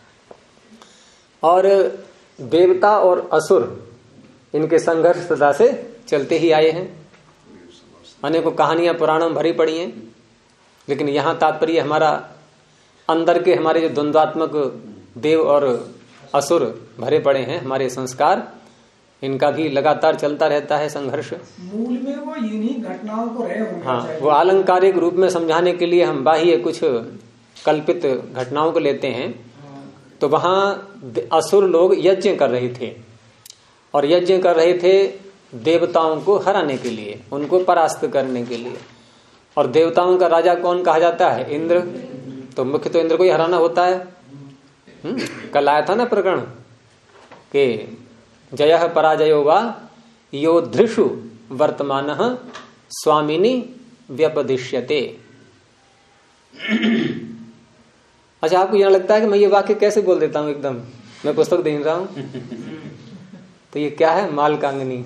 और देवता और असुर इनके संघर्ष सदा से चलते ही आए हैं। अनेकों कहानियां पुराणों में भरी पड़ी हैं, लेकिन यहां तात्पर्य हमारा अंदर के हमारे जो द्वंद्वात्मक देव और असुर भरे पड़े हैं, हमारे संस्कार, इनका भी लगातार चलता रहता है संघर्ष।
मूल में वो इन्हीं घटनाओं को रहे होंगे।
हाँ, वो आलंकारिक रूप में समझाने के लिए हम बाह्य कुछ कल्पित घटनाओं को लेते हैं। तो वहां असुर लोग यज्ञ कर रहे थे, और यज्ञ कर रहे थे देवताओं को हराने के लिए, उनको परास्त करने के लिए। और देवताओं का राजा कौन कहा जाता है? इंद्र। तो मुख्य तो इंद्र को ही हराना होता है। कल आया था ना प्रकरण के जयः पराजयो वा योधृषु वर्तमानः स्वामिनी व्यपदिश्यते। अच्छा, आपको यहाँ लगता है कि मैं ये वाक्य कैसे बोल देता हूँ एकदम, मैं पुस्तक देख रहा हूँ तो ये क्या है? मालकांगनी।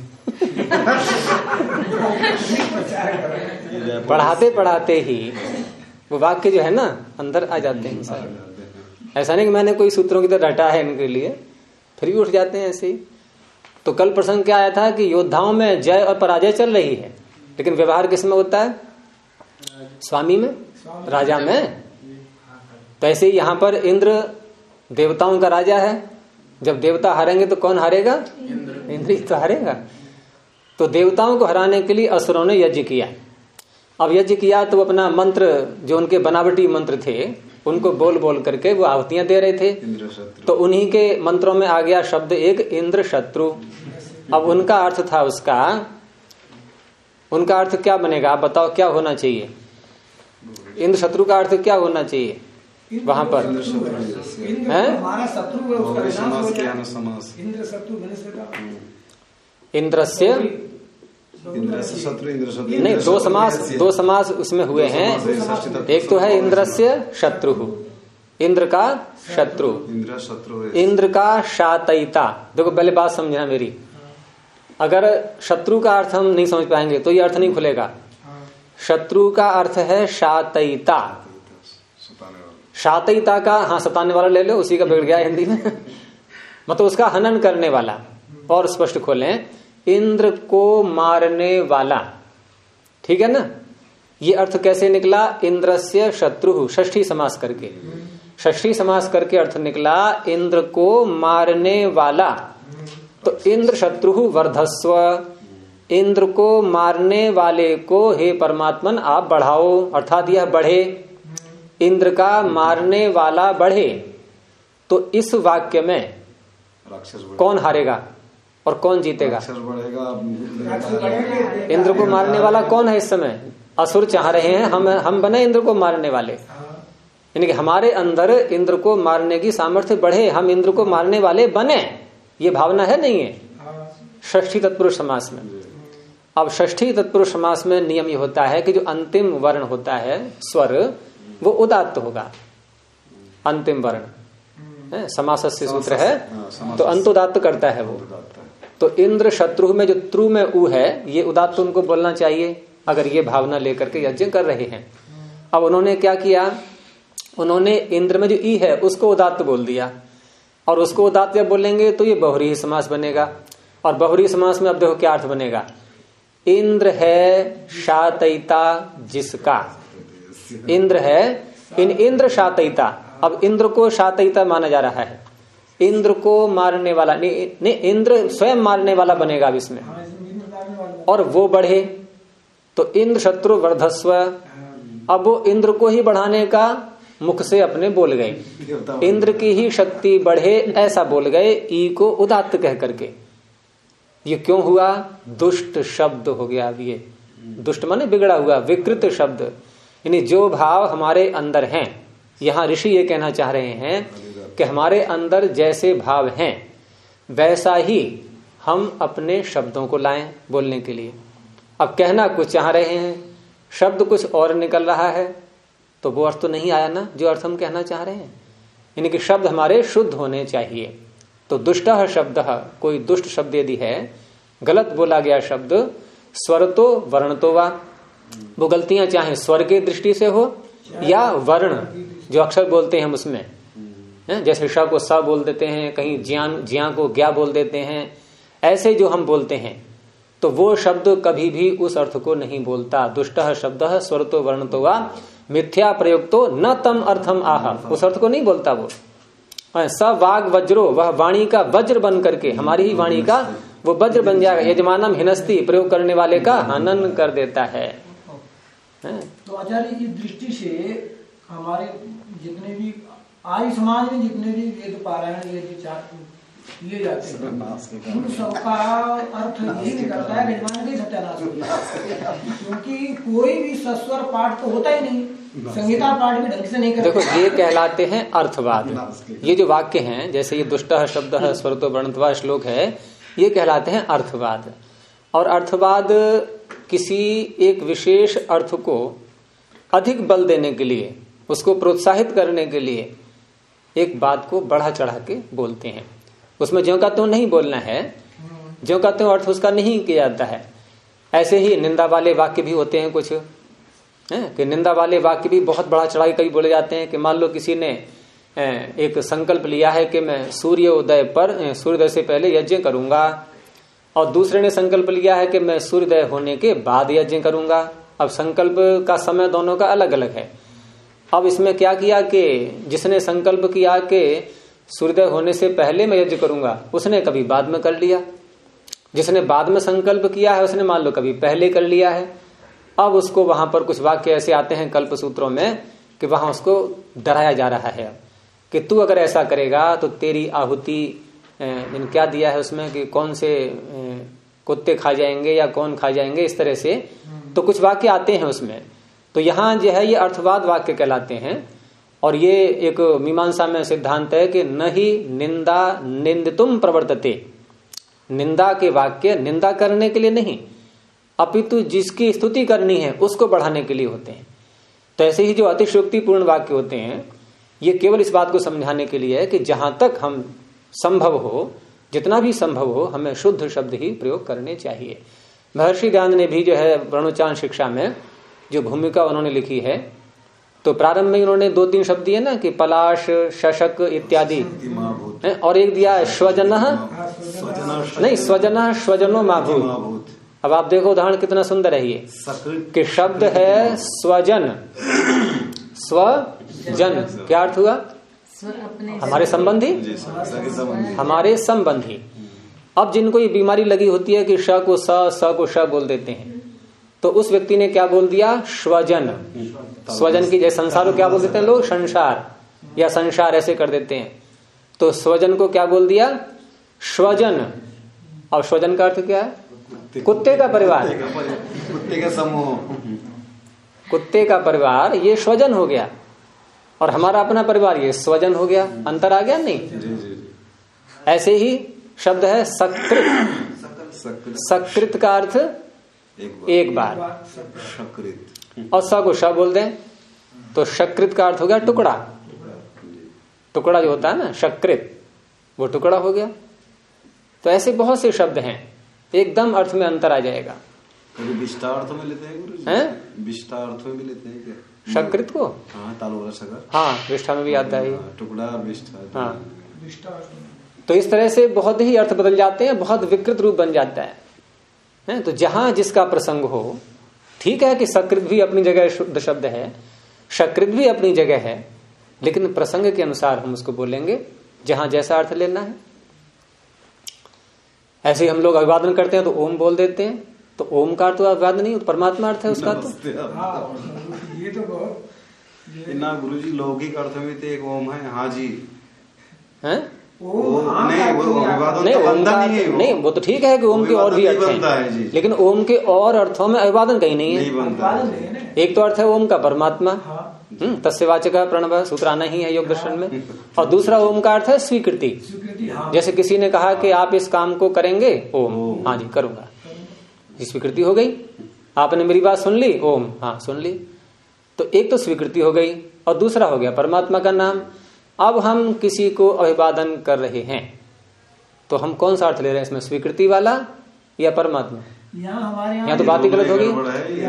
पढ़ाते पढ़ाते ही वो वाक्य जो है ना अंदर आ जाते हैं सारे। ऐसा नहीं कि मैंने कोई सूत्रों की तरह रटा है इनके लिए, फिर भी उठ जाते हैं ऐसे ही। तो कल प्रसंग क्या आया था कि योद्धाओं में जय और पराजय चल रही है, लेकिन व्यवहार किस में होता है? स्वामी में, राजा में। तो ऐसे ही यहां पर इंद्र देवताओं का राजा है। जब देवता हारेंगे तो कौन हारेगा? इंद्र ही तो हारेगा। तो देवताओं को हराने के लिए असुरों ने यज्ञ किया। अब यज्ञ किया तो अपना मंत्र, जो उनके बनावटी मंत्र थे, उनको बोल बोल करके वो आहुतियां दे रहे थे। तो उन्हीं के मंत्रों में आ गया शब्द एक इंद्र शत्रु। अब उनका अर्थ था उसका, उनका अर्थ क्या बनेगा? आप बताओ क्या होना चाहिए? इंद्र शत्रु का अर्थ क्या होना चाहिए वहां पर?
हमारा शत्रु है, उसका विनाश हो जाए। इंद्र शत्रु
इंद्रस्य नहीं, दो समास उसमें हुए हैं। एक तो है इंद्रस्य शत्रु, इंद्र का शत्रु, इंद्र का शातयिता। देखो पहले बात समझना मेरी, अगर शत्रु का अर्थ हम नहीं समझ पाएंगे तो ये अर्थ नहीं खुलेगा। शत्रु का अर्थ है शातयिता। शातयिता का, हाँ सताने वाला ले लो, उसी का बिगड़ गया हिंदी में। मतलब उसका हनन करने वाला। और स्पष्ट खोलें, इंद्र को मारने वाला, ठीक है ना? ये अर्थ कैसे निकला? इंद्रस्य शत्रु, षष्ठी समास करके, षष्ठी समास करके अर्थ निकला इंद्र को मारने वाला। तो इंद्र शत्रु वर्धस्व, इंद्र को मारने वाले को हे परमात्मन आप बढ़ाओ, अर्थात यह बढ़े, इंद्र का मारने वाला बढ़े। तो इस वाक्य में कौन हारेगा और कौन जीतेगा? इंद्र को मारने वाला कौन है इस समय? असुर चाह रहे हैं हम बने इंद्र को मारने वाले, यानी कि हमारे अंदर इंद्र को मारने की सामर्थ्य बढ़े, हम इंद्र को मारने वाले बने। ये भावना है नहीं है षष्ठी तत्पुरुष समास में। अब षष्ठी तत्पुरुष समास में नियम ये होता है कि जो अंतिम वर्ण होता है स्वर, वो उदात्त होगा। अंतिम वर्ण समासस्य सूत्र है तो अंतोदात्त करता है वो। तो इंद्र शत्रु में जो त्रु में उ है, ये उदात्त उनको बोलना चाहिए अगर ये भावना लेकर के यज्ञ कर रहे हैं। अब उन्होंने क्या किया, उन्होंने इंद्र में जो ई है उसको उदात्त बोल दिया, और उसको उदात्त जब बोलेंगे तो ये बहुरी समास बनेगा। और बहुरी समास में अब देखो क्या अर्थ बनेगा, इंद्र है शातयिता जिसका, इंद्र है इंद्र शातयिता। अब इंद्र को शातयिता माना जा रहा है, इंद्र को मारने वाला नहीं, इंद्र स्वयं मारने वाला बनेगा अब इसमें, और वो बढ़े तो इंद्र शत्रु वर्धस्व। अब वो इंद्र को ही बढ़ाने का मुख से अपने बोल गए, इंद्र की ही शक्ति बढ़े ऐसा बोल गए, ई को उदात्त कह करके। ये क्यों हुआ, दुष्ट शब्द हो गया। अब ये दुष्ट माने बिगड़ा हुआ, विकृत शब्द, यानी जो भाव हमारे अंदर हैं, यहां ऋषि ये कहना चाह रहे हैं कि हमारे अंदर जैसे भाव हैं वैसा ही हम अपने शब्दों को लाएं बोलने के लिए। अब कहना कुछ चाह रहे हैं, शब्द कुछ और निकल रहा है, तो वो अर्थ तो नहीं आया ना जो अर्थ हम कहना चाह रहे हैं। यानी कि शब्द हमारे शुद्ध होने चाहिए। तो दुष्टः शब्द, कोई दुष्ट शब्द यदि है, गलत बोला गया शब्द, स्वर तो वर्ण तो वा, वो गलतियां चाहे स्वर के दृष्टि से हो या वर्ण जो अक्षर बोलते हैं हम उसमें, जैसे श को स बोल देते हैं, कहीं ज्ञान को ज्ञा बोल देते हैं, ऐसे जो हम बोलते हैं तो वो शब्द कभी भी उस अर्थ को नहीं बोलता। दुष्टः शब्दः स्वरतो वर्णतो वा मिथ्या प्रयुक्तो न तम अर्थम आह, उस अर्थ को नहीं बोलता वो। स वाग वज्रो, वह वाणी का वज्र बन करके, हमारी ही वाणी का वो वज्र बन जाएगा। यजमानम हिनस्ति, प्रयोग करने वाले का हनन कर देता है।
तो आचार्य की दृष्टि से हमारे जितने भी आर्य समाज में जितने भी वेद पारायण लिए जाते हैं उन सबका अर्थ यही निकलता है यजमान का सत्यानाश होता है, क्योंकि कोई भी सस्वर पाठ तो होता ही नहीं, संहिता पाठ भी ढंग से नहीं करते।
देखो ये कहलाते हैं अर्थवाद। ये जो वाक्य हैं, जैसे ये दुष्टः शब्दः स्वरतो वर्णत्वा श्लोक है, ये कहलाते हैं अर्थवाद। और अर्थवाद किसी एक विशेष अर्थ को अधिक बल देने के लिए, उसको प्रोत्साहित करने के लिए एक बात को बढ़ा चढ़ा के बोलते हैं। उसमें ज्यों का त्यों नहीं बोलना है, ज्यों का त्यों अर्थ उसका नहीं किया जाता है। ऐसे ही निंदा वाले वाक्य भी होते हैं कुछ, कि निंदा वाले वाक्य भी बहुत बढ़ा चढ़ा के कई बोले जाते हैं। कि मान लो किसी ने एक संकल्प लिया है कि मैं सूर्योदय से पहले यज्ञ करूंगा, और दूसरे ने संकल्प लिया है कि मैं सूर्योदय होने के बाद यज्ञ करूंगा। अब संकल्प का समय दोनों का अलग अलग है। अब इसमें क्या किया कि जिसने संकल्प किया कि सूर्योदय होने से पहले मैं यज्ञ करूंगा, उसने कभी बाद में कर लिया। जिसने बाद में संकल्प किया है उसने मान लो कभी पहले कर लिया है। अब उसको वहां पर कुछ वाक्य ऐसे आते हैं कल्प सूत्रों में कि वहां उसको डराया जा रहा है कि तू अगर ऐसा करेगा तो तेरी आहुति, क्या दिया है उसमें कि कौन से कुत्ते खा जाएंगे या कौन खा जाएंगे, इस तरह से तो कुछ वाक्य आते हैं उसमें। तो यहाँ जो है ये अर्थवाद वाक्य कहलाते हैं। और ये एक मीमांसा में सिद्धांत है कि न ही निंदा निंदितुम प्रवर्तते, निंदा के वाक्य निंदा करने के लिए नहीं अपितु जिसकी स्तुति करनी है उसको बढ़ाने के लिए होते हैं। तो ऐसे ही जो अतिशयोक्तिपूर्ण वाक्य होते हैं ये केवल इस बात को समझाने के लिए है कि जहां तक हम संभव हो, जितना भी संभव हो, हमें शुद्ध शब्द ही प्रयोग करने चाहिए। महर्षि दयानंद ने भी जो है वर्णोच्चारण शिक्षा में जो भूमिका उन्होंने लिखी है, तो प्रारंभ में उन्होंने 2-3 शब्द दिए ना कि पलाश, शशक इत्यादि, और एक दिया स्वजनः नहीं स्वजनः स्वजनो माभूत। अब आप देखो उदाहरण कितना सुंदर है ये कि शब्द है स्वजन, स्वजन क्या अर्थ हुआ? हमारे संबंधी, हमारे संबंधी। अब जिनको ये बीमारी लगी होती है कि श को स को श बोल देते हैं, तो उस व्यक्ति ने क्या बोल दिया? स्वजन। स्वजन की जैसे संसार को क्या बोल देते हैं लोग? संसार या संसार ऐसे कर देते हैं। तो स्वजन को क्या बोल दिया? स्वजन। और स्वजन का अर्थ क्या है? कुत्ते का परिवार,
कुत्ते का समूह,
कुत्ते का परिवार ये स्वजन हो गया, और हमारा अपना परिवार ये स्वजन हो गया। अंतर आ गया नहीं? ऐसे ही शब्द है सकृत। सकृत का अर्थ एक बार, और स को श बोल दें तो सकृत का अर्थ हो गया टुकड़ा। टुकड़ा जो होता है ना सकृत, वो टुकड़ा हो गया। तो ऐसे बहुत से शब्द हैं, एकदम अर्थ में अंतर आ जाएगा।
विष्टा अर्थ में लेते हैं गुरु जी? विष्टा अर्थ में भी लेते हैं क्या
शकृत को?
हाँ, तालुरा सगर,
हाँ विष्ठा में भी आता है,
टुकड़ा विष्ठा।
हाँ, तो इस तरह से बहुत ही अर्थ बदल जाते हैं, बहुत विकृत रूप बन जाता है। तो जहां जिसका प्रसंग हो, ठीक है कि सकृत भी अपनी जगह शुद्ध शब्द है, शकृत भी अपनी जगह है, लेकिन प्रसंग के अनुसार हम उसको बोलेंगे, जहां जैसा अर्थ लेना है। ऐसे ही हम लोग अभिवादन करते हैं तो ओम बोल देते हैं, तो ओम का अर्थ अभिवादन नहीं, परमात्मा अर्थ है उसका। तो
ये तो बहुत
ना गुरु जी, लौकिक अर्थ में तो एक ओम है। हाँ जी,
हैं?
नहीं,
वो तो ठीक है कि ओम के और भी अर्थ हैं, लेकिन ओम के और अर्थों में अभिवादन कहीं नहीं है। एक तो अर्थ है ओम का परमात्मा, तस्यवाचक प्रणव सूत्र आना ही है योग दर्शन में, और दूसरा ओम का अर्थ है स्वीकृति। जैसे किसी ने कहा कि आप इस काम को करेंगे, ओम, हाँ जी करूंगा, स्वीकृति हो गई। आपने मेरी बात सुन ली, ओम, हाँ सुन ली, तो एक तो स्वीकृति हो गई, और दूसरा हो गया परमात्मा का नाम। अब हम किसी को अभिवादन कर रहे हैं तो हम कौन सा अर्थ ले रहे हैं इसमें, स्वीकृति वाला या परमात्मा? यहाँ तो बात ही गलत होगी।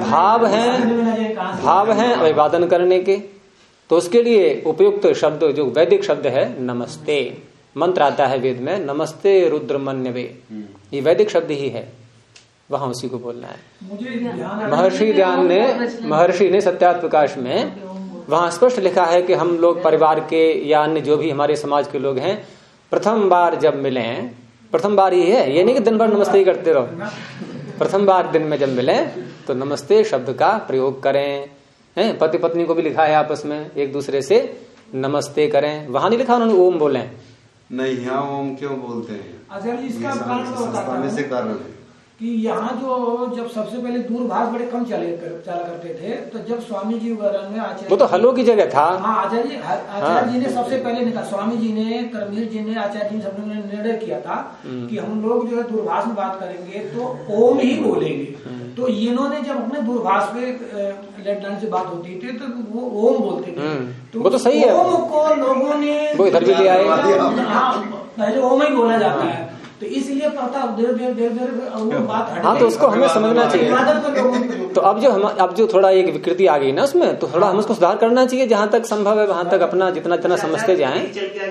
भाव है अभिवादन करने के, तो उसके लिए उपयुक्त शब्द जो वैदिक शब्द है नमस्ते। मंत्र आता है वेद में, नमस्ते रुद्रमन्यवे, ये वैदिक शब्द ही है, वहां उसी को बोलना है। महर्षि ने सत्यार्थ प्रकाश में वहां स्पष्ट लिखा है कि हम लोग परिवार के या अन्य जो भी हमारे समाज के लोग हैं, प्रथम बार जब मिले, प्रथम बार ही है, ये नहीं कि दिन भर नमस्ते ही करते रहो, प्रथम बार दिन में जब मिले तो नमस्ते शब्द का प्रयोग करें। पति पत्नी को भी लिखा है आपस में एक दूसरे से नमस्ते करें, वहां नहीं लिखा उन्होंने ओम बोले
नहीं, यहाँ ओम क्यों बोलते हैं?
अच्छा, इसका कारण कि यहाँ जो जब सबसे पहले दूरभाष बड़े कम चला करते थे, तो जब स्वामी जी वगैरह में आचार्य,
वो तो हलो की जगह था।
हाँ, आचार्य जी ने सबसे पहले निकला, स्वामी जी ने, करमवीर जी ने, आचार्य जी ने, सब लोगों ने निर्णय किया था कि हम लोग जो है दूरभाष में बात करेंगे तो ओम ही बोलेंगे। तो इन्होंने जब अपने दूरभाष पे लैंडलाइन से बात होती थी तो वो ओम बोलते थे, तो
वो तो सही है,
ओम को लोगों ने
वो इधर भी ले आए,
पहले ओम ही बोला जाता है, तो इसलिए पता देर बात।
हाँ, तो उसको हमें समझना चाहिए। तो अब जो थोड़ा एक विकृति आ गई ना उसमें, तो थोड़ा हम उसको सुधार करना चाहिए, जहां तक संभव है वहां तक अपना जितना समझते जाएं।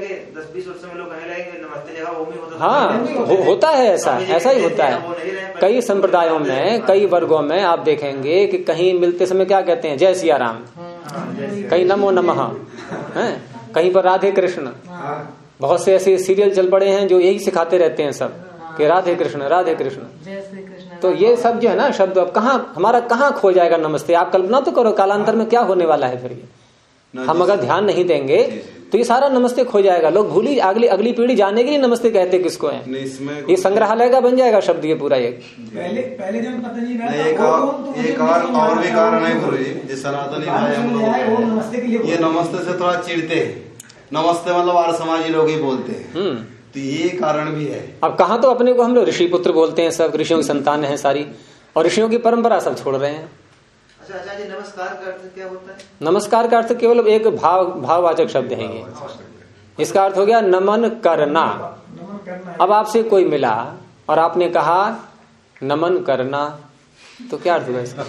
हाँ, होता है, ऐसा ही होता है। कई संप्रदायों में, कई वर्गों में आप देखेंगे कि कहीं मिलते समय क्या कहते हैं, जय सिया राम, कहीं नमो नमः, कहीं पर राधे कृष्ण। बहुत से ऐसे सीरियल चल पड़े हैं जो यही सिखाते रहते हैं सब कि राधे कृष्ण राधे कृष्ण। तो ये सब जो है ना शब्द, अब हमारा कहाँ खो जाएगा नमस्ते? आप कल्पना तो करो कालांतर में क्या होने वाला है। फिर ये हम अगर ध्यान नहीं देंगे तो ये सारा नमस्ते खो जाएगा। लोग भूली, अगली पीढ़ी जाने के लिए नमस्ते कहते किसको है। ये संग्रहालय का बन जाएगा शब्द ये पूरा। एक
पहले जब पता नहीं
एक और भी कारण है गुरु जी, सनातनी भाई हम लोग ये नमस्ते से थोड़ा चिढ़ते हैं। नमस्ते मतलब आर्य समाजी लोग ही बोलते हैं, तो ये कारण भी है।
अब कहाँ तो अपने को हम लोग ऋषि पुत्र बोलते हैं, सब ऋषियों की संतान है सारी, और ऋषियों की परंपरा सब छोड़ रहे हैं।
अच्छा जी, नमस्कार का अर्थ क्या होता है?
नमस्कार का अर्थ केवल एक भाववाचक शब्द है ये। इसका अर्थ हो गया नमन करना। अब आपसे कोई मिला और आपने कहा नमन करना, तो क्या अर्थ होगा इसका?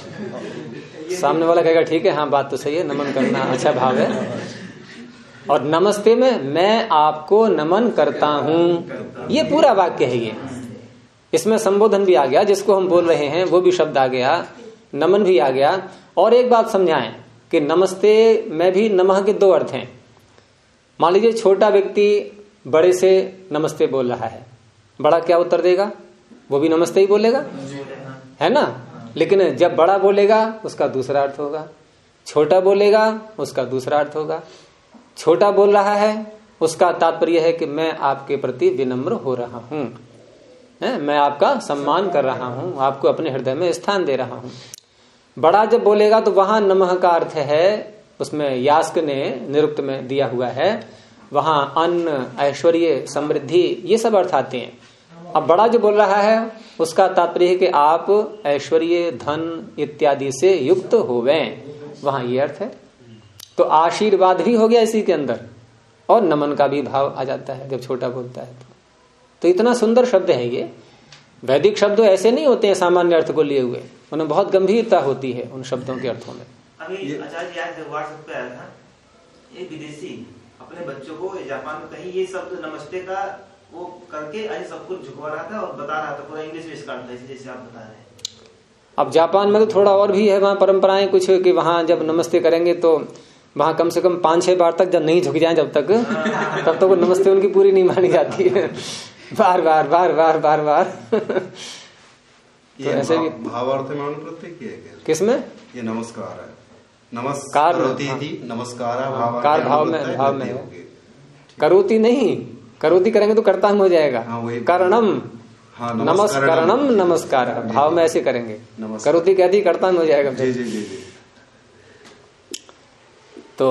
सामने वाला कहेगा ठीक है, हाँ बात तो सही है, नमन करना अच्छा भाव है। और नमस्ते में मैं आपको नमन करता हूं, ये पूरा वाक्य है ये। इसमें संबोधन भी आ गया, जिसको हम बोल रहे हैं वो भी शब्द आ गया, नमन भी आ गया। और एक बात समझाएं कि नमस्ते में भी नमः के दो अर्थ हैं। मान लीजिए छोटा व्यक्ति बड़े से नमस्ते बोल रहा है, बड़ा क्या उत्तर देगा? वो भी नमस्ते ही बोलेगा, है ना। लेकिन जब बड़ा बोलेगा उसका दूसरा अर्थ होगा, छोटा बोलेगा उसका दूसरा अर्थ होगा। छोटा बोल रहा है उसका तात्पर्य है कि मैं आपके प्रति विनम्र हो रहा हूं, मैं आपका सम्मान कर रहा हूं, आपको अपने हृदय में स्थान दे रहा हूं। बड़ा जब बोलेगा तो वहां नमः का अर्थ है, उसमें यास्क ने निरुक्त में दिया हुआ है, वहां अन्न, ऐश्वर्य, समृद्धि, ये सब अर्थ आते हैं। अब बड़ा जो बोल रहा है उसका तात्पर्य है कि आप ऐश्वर्य, धन इत्यादि से युक्त होवें, वहां ये अर्थ है। तो आशीर्वाद भी हो गया इसी के अंदर, और नमन का भी भाव आ जाता है जब छोटा बोलता है तो। तो इतना सुंदर शब्द है ये। वैदिक शब्द ऐसे नहीं होते हैं सामान्य अर्थ को लिए हुए, उन्हें बहुत गंभीरता होती है उन शब्दों के अर्थों में।
अभी आचार्य जी आज व्हाट्सएप पे आया था, एक विदेशी अपने बच्चों को जापान में कहीं ये शब्द नमस्ते का वो करके आज सब कुछ झुकवा रहा था और बता रहा था, पूरा इंग्लिश में इसका अर्थ है जैसे आप बता रहे हैं।
अब जापान में तो थोड़ा और भी है, वहां परंपराएं कुछ कि वहां जब नमस्ते करेंगे तो वहां कम से कम 5-6 बार तक जब नहीं झुक जाए जब तक, तब तक वो नमस्ते उनकी पूरी नहीं मानी जाती है। बार बार बार बार बार बार
ये ऐसे भी भावार्थ में अनुप्रति किया गया।
किसमें
ये नमस्कार है, नमस्कार नमस्कार
कार भाव में है। करोति नहीं, करोति करेंगे तो कर्ता हो जाएगा। करणम, नमस्करणम नमस्कार भाव में ऐसे करेंगे, करोति कहती कर्ता हो जाएगा।
जी जी जी जी।
तो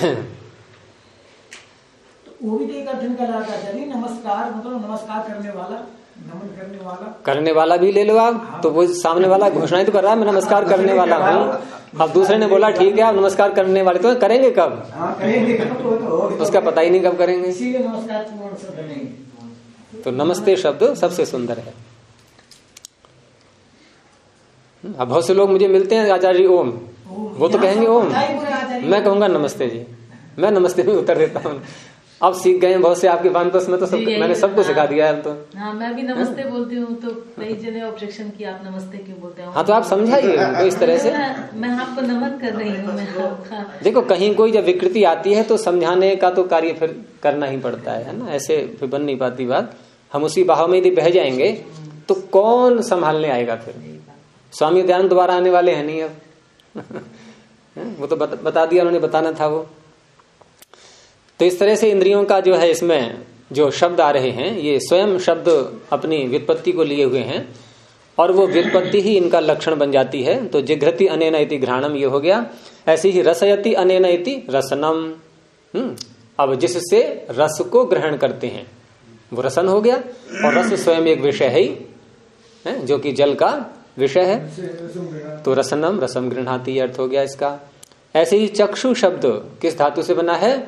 वो भी एक अर्थ निकल रहा था चलिए, नमस्कार मतलब नमस्कार करने वाला, नमन करने वाला
भी ले लो आप। हाँ। तो वो सामने वाला घोषणाएं तो कर रहा है मैं नमस्कार करने वाला हूँ। अब दूसरे ने बोला ठीक है आप नमस्कार करने वाले, तो करेंगे कब?
करेंगे कब?
उसका पता ही नहीं कब करेंगे।
इसीलिए नमस्कार करेंगे।
तो नमस्ते शब्द सबसे सुंदर है। अब बहुत से लोग मुझे मिलते हैं आचार्य जी ओम, वो तो कहेंगे ओम, मैं कहूंगा नमस्ते जी, मैं नमस्ते में उत्तर देता हूँ। अब सीख गए बहुत से आपके वानप्रस्थ में, तो सब मैंने सबको सिखा दिया है। तो
हाँ मैं भी नमस्ते बोलती हूँ, तो कई जने ऑब्जेक्शन किया आप नमस्ते क्यों बोलते हैं।
हाँ तो आप समझाइए उनको इस तरह से।
मैं आपको नमन कर रही हूँ।
देखो कहीं कोई जब विकृति आती है तो समझाने का तो कार्य फिर करना ही पड़ता है ना, ऐसे फिर बन नहीं पाती बात। हम उसी बहाव में यदि बह जाएंगे तो कौन संभालने आएगा फिर? स्वामी दयानंद दोबारा आने वाले हैं नहीं अब। वो तो बता दिया उन्होंने, बताना था वो। तो इस तरह से इंद्रियों का जो है इसमें जो शब्द आ रहे हैं ये स्वयं शब्द अपनी व्युत्पत्ति को लिए हुए हैं और वो व्युत्पत्ति ही इनका लक्षण बन जाती है। तो जिघ्रति अनेन इति घ्राणम ये हो गया। ऐसे ही रसयति अनेन इति रसनम। अब जिससे रस को ग्रहण करते हैं वो रसन हो गया, और रस स्वयं एक विषय है जो कि जल का विषय है। तो रसनम रसम गृह्णाति अर्थ हो गया इसका। ऐसे ही चक्षु शब्द किस धातु से बना है?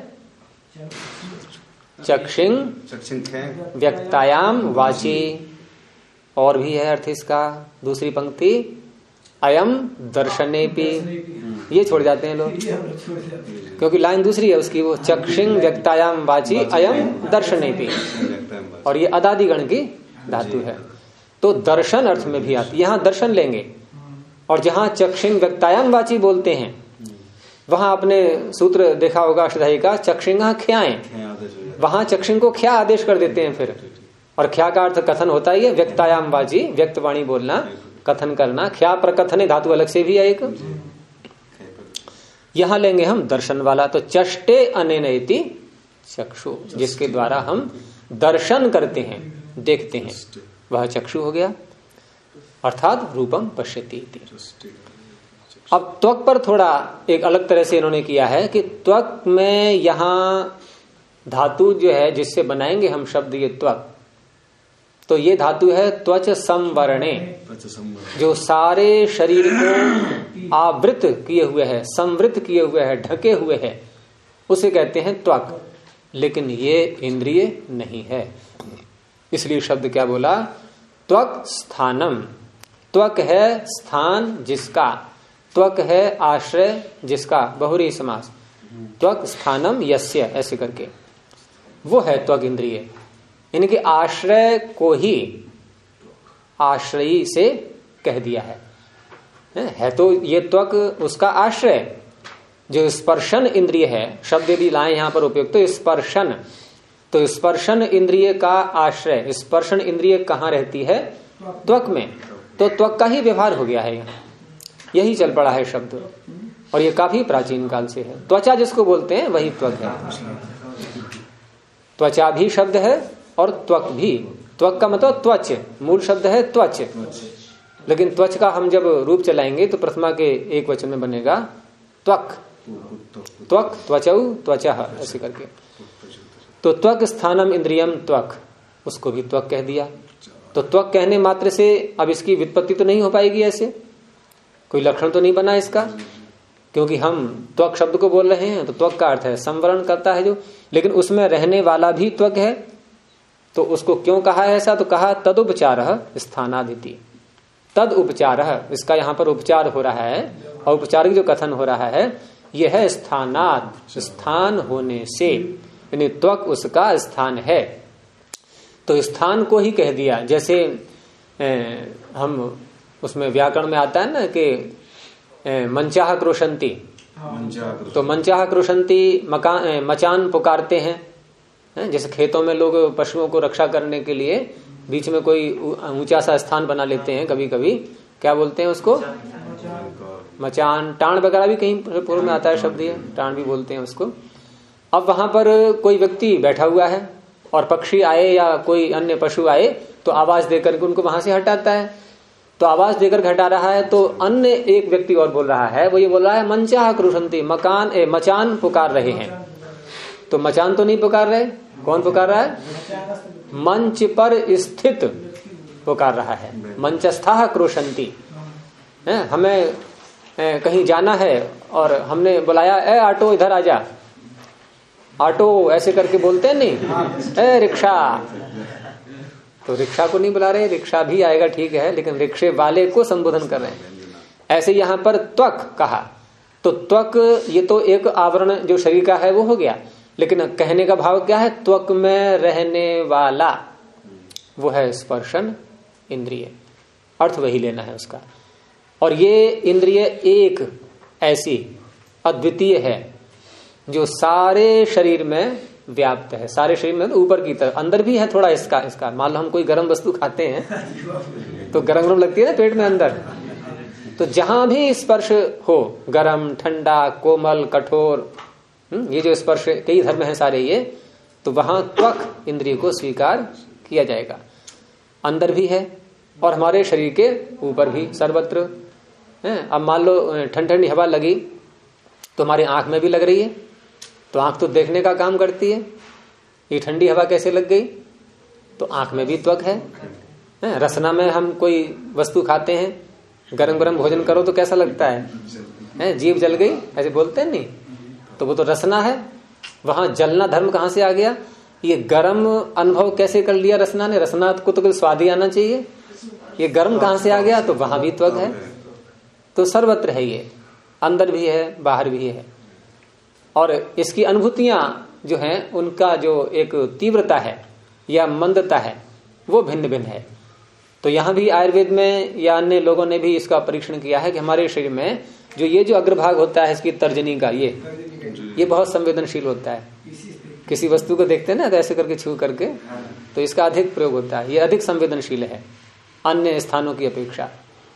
चक्षिंग व्यक्तायाम वाची। और भी है अर्थ इसका, दूसरी पंक्ति अयम दर्शनेपि। ये छोड़ जाते हैं लोग क्योंकि लाइन दूसरी है उसकी, वो चक्षिंग व्यक्तायाम वाची अयम दर्शनेपि, और ये अदादिगण की धातु है। तो दर्शन अर्थ में भी आती, यहां दर्शन लेंगे। और जहां चक्षिंग व्यक्तायाम वाची बोलते हैं वहां आपने सूत्र देखा होगा अष्टाध्यायी का, चक्षिंगा ख्याएं, वहां चक्षिंग को ख्या आदेश कर देते हैं फिर। और ख्या का अर्थ कथन होता ही है, व्यक्तायाम वाची व्यक्त वाणी बोलना, कथन करना। ख्या प्रकथने धातु अलग से भी है एक। यहां लेंगे हम दर्शन वाला, तो चष्टे अनेन इति चक्षु, जिसके द्वारा हम दर्शन करते हैं, देखते हैं, वह चक्षु हो गया। अर्थात रूपम पश्यति इति। अब त्वक पर थोड़ा एक अलग तरह से इन्होंने किया है कि त्वक में यहां धातु जो है जिससे बनाएंगे हम शब्द ये त्वक, तो ये धातु है त्वच संवरणे, जो सारे शरीर को आवृत किए हुए है, संवृत किए हुए है, ढके हुए है, उसे कहते हैं त्वक। लेकिन ये इंद्रिय नहीं है, इसलिए शब्द क्या बोला? त्वक स्थानम। त्वक है स्थान जिसका, त्वक है आश्रय जिसका, बहुरी समास। त्वक स्थानम यस्य, ऐसे करके वो है त्वक इंद्रिय। इनके आश्रय को ही आश्रयी से कह दिया है तो ये त्वक उसका आश्रय। जो स्पर्शन इंद्रिय है, शब्द यदि लाए यहां पर उपयोग, तो स्पर्शन, तो स्पर्शन इंद्रिय का आश्रय, स्पर्शन इंद्रिय कहाँ रहती है? त्वक में। तो त्वक का ही व्यवहार हो गया है यहाँ, यही चल पड़ा है शब्द, और ये काफी प्राचीन काल से है। त्वचा जिसको बोलते हैं वही त्वक है। त्वचा भी शब्द है और त्वक भी। त्वक का मतलब त्वच, मूल शब्द है त्वच, लेकिन त्वच का हम जब रूप चलाएंगे तो प्रथमा के एक वचन में बनेगा त्वक, त्वक, त्वचौ, त्वचः, ऐसे करके। तो त्वक स्थानम इंद्रियम त्वक, उसको भी त्वक कह दिया। तो त्वक कहने मात्र से अब इसकी व्युत्पत्ति तो नहीं हो पाएगी, ऐसे कोई लक्षण तो नहीं बना इसका, क्योंकि हम त्वक शब्द को बोल रहे हैं तो त्वक का अर्थ है संवरण करता है जो, लेकिन उसमें रहने वाला भी त्वक है। तो उसको क्यों कहा है ऐसा? तो कहा तदुपचारः स्थानादिति। तद उपचारः, इसका यहाँ पर उपचार हो रहा है और उपचारिक जो कथन हो रहा है यह है स्थानाद, स्थान होने से, यानी त्वक उसका स्थान है। तो स्थान को ही कह दिया। जैसे हम उसमें व्याकरण में आता है ना कि मंचाह क्रोशंती, तो मंचाह क्रोशंती मचान पुकारते हैं। जैसे खेतों में लोग पशुओं को रक्षा करने के लिए बीच में कोई ऊंचा सा स्थान बना लेते हैं, कभी कभी क्या बोलते हैं उसको? मचान। टाण वगैरह भी कहीं पूर्व में आता है शब्द, ये टाण भी बोलते हैं उसको। अब वहां पर कोई व्यक्ति बैठा हुआ है और पक्षी आए या कोई अन्य पशु आए तो आवाज देकर के उनको वहां से हटाता है। तो आवाज देकर हटा रहा है तो अन्य एक व्यक्ति और बोल रहा है, वो ये बोल रहा है मंचाह क्रुशंती, मचान पुकार रहे हैं। तो मचान तो नहीं पुकार रहे, कौन पुकार रहा है? मंच पर स्थित पुकार रहा है, मंचस्थाः क्रोशंती। हमें कहीं जाना है और हमने बुलाया, ए ऑटो इधर आजा, ऑटो ऐसे करके बोलते हैं नहीं, ए रिक्शा। तो रिक्शा को नहीं बुला रहे, रिक्शा भी आएगा ठीक है, लेकिन रिक्शे वाले को संबोधन कर रहे हैं। ऐसे यहां पर त्वक कहा, तो त्वक ये तो एक आवरण जो शरीर का है वो हो गया, लेकिन कहने का भाव क्या है? त्वक में रहने वाला वो है स्पर्शन इंद्रिय, अर्थ वही लेना है उसका। और ये इंद्रिय एक ऐसी अद्वितीय है जो सारे शरीर में व्याप्त है, सारे शरीर में ऊपर की तरफ, अंदर भी है थोड़ा इसका। मान लो हम कोई गर्म वस्तु खाते हैं तो गरम गरम लगती है ना पेट में अंदर, तो जहां भी स्पर्श हो, गरम, ठंडा, कोमल, कठोर, ये जो स्पर्श कई धर्म है सारे ये, तो वहां त्वक इंद्रिय को स्वीकार किया जाएगा। अंदर भी है और हमारे शरीर के ऊपर भी, सर्वत्र। अब मान लो ठंडी हवा लगी तो हमारी आंख में भी लग रही है, तो आंख तो देखने का काम करती है। ये ठंडी हवा कैसे लग गई? तो आंख में भी त्वक है। रसना में हम कोई वस्तु खाते हैं, गरम गरम भोजन करो तो कैसा लगता है? जीभ जल गई ऐसे बोलते हैं नहीं, तो वो तो रसना है। वहां जलना धर्म कहां से आ गया? ये गर्म अनुभव कैसे कर लिया रसना ने? रसना को तो स्वाद ही आना चाहिए, ये गर्म कहां से आ गया? तो वहां भी त्वक है। तो सर्वत्र है ये, अंदर भी है बाहर भी है। और इसकी अनुभूतियां जो हैं उनका जो एक तीव्रता है या मंदता है वो भिन्न भिन्न है। तो यहां भी आयुर्वेद में या अन्य लोगों ने भी इसका परीक्षण किया है कि हमारे शरीर में जो ये जो अग्रभाग होता है इसकी तर्जनी का, ये बहुत संवेदनशील होता है। किसी वस्तु को देखते हैं ना तो ऐसे करके छू करके, तो इसका अधिक प्रयोग होता है, ये अधिक संवेदनशील है अन्य स्थानों की अपेक्षा।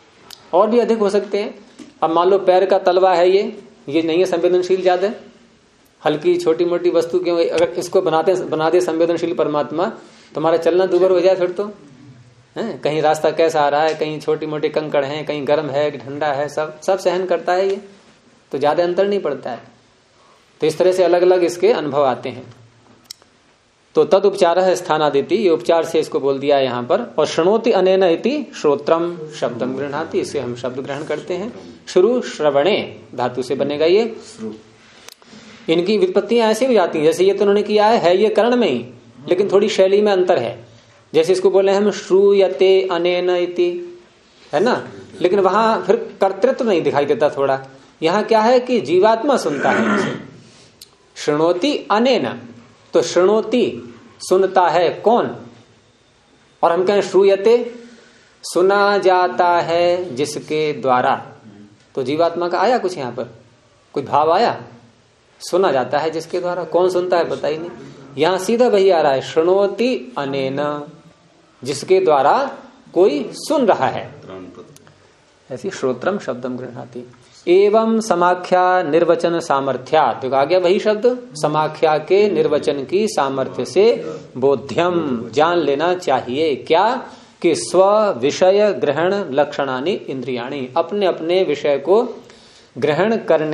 और भी अधिक हो सकते हैं। अब मान लो पैर का तलवा है, ये नहीं है संवेदनशील ज्यादा, हल्की छोटी मोटी वस्तु क्यों, अगर इसको बना दे संवेदनशील परमात्मा तो हमारा चलना दूभर हो जाए फिर तो है। कहीं रास्ता कैसा आ रहा है, कहीं छोटी मोटी कंकड़ है, कहीं गर्म है, ठंडा है, सब सहन करता है ये, तो ज्यादा अंतर नहीं पड़ता है। तो इस तरह से अलग अलग इसके अनुभव आते हैं। तो तद उपचार है स्थानादिति, ये उपचार से इसको बोल दिया यहाँ पर। और शृणोति अनेन इति श्रोत्रम शब्दम गृह्णाति, इससे हम शब्द ग्रहण करते हैं। शुरू श्रवणे धातु से बनेगा ये। इनकी व्युत्पत्तियां ऐसी हो जाती हैं, जैसे ये तो उन्होंने किया है ये कर्ण में ही, लेकिन थोड़ी शैली में अंतर है। जैसे इसको बोले हम श्रूयते अनेन इति, है ना, लेकिन वहां फिर कर्तृत्व नहीं दिखाई देता थोड़ा। यहाँ क्या है कि जीवात्मा सुनता है। शृणोति अनेन, तो शृणोति सुनता है कौन, और हम कहें श्रूयते सुना जाता है जिसके द्वारा। तो जीवात्मा का आया कुछ यहाँ पर, कोई भाव आया? सुना जाता है जिसके द्वारा, कौन सुनता है पता ही नहीं। यहां सीधा वही आ रहा है, शृणोति अनेन, जिसके द्वारा कोई सुन रहा है। ऐसी श्रोत्रम शब्दम गृह्णाति। एवं समाख्या निर्वचन सामर्थ्यात्, तो आ गया वही शब्द, समाख्या के निर्वचन की सामर्थ्य से बोध्यम जान लेना चाहिए। क्या कि स्व विषय ग्रहण लक्षणानि इंद्रियाणि, अपने अपने विषय को ग्रहण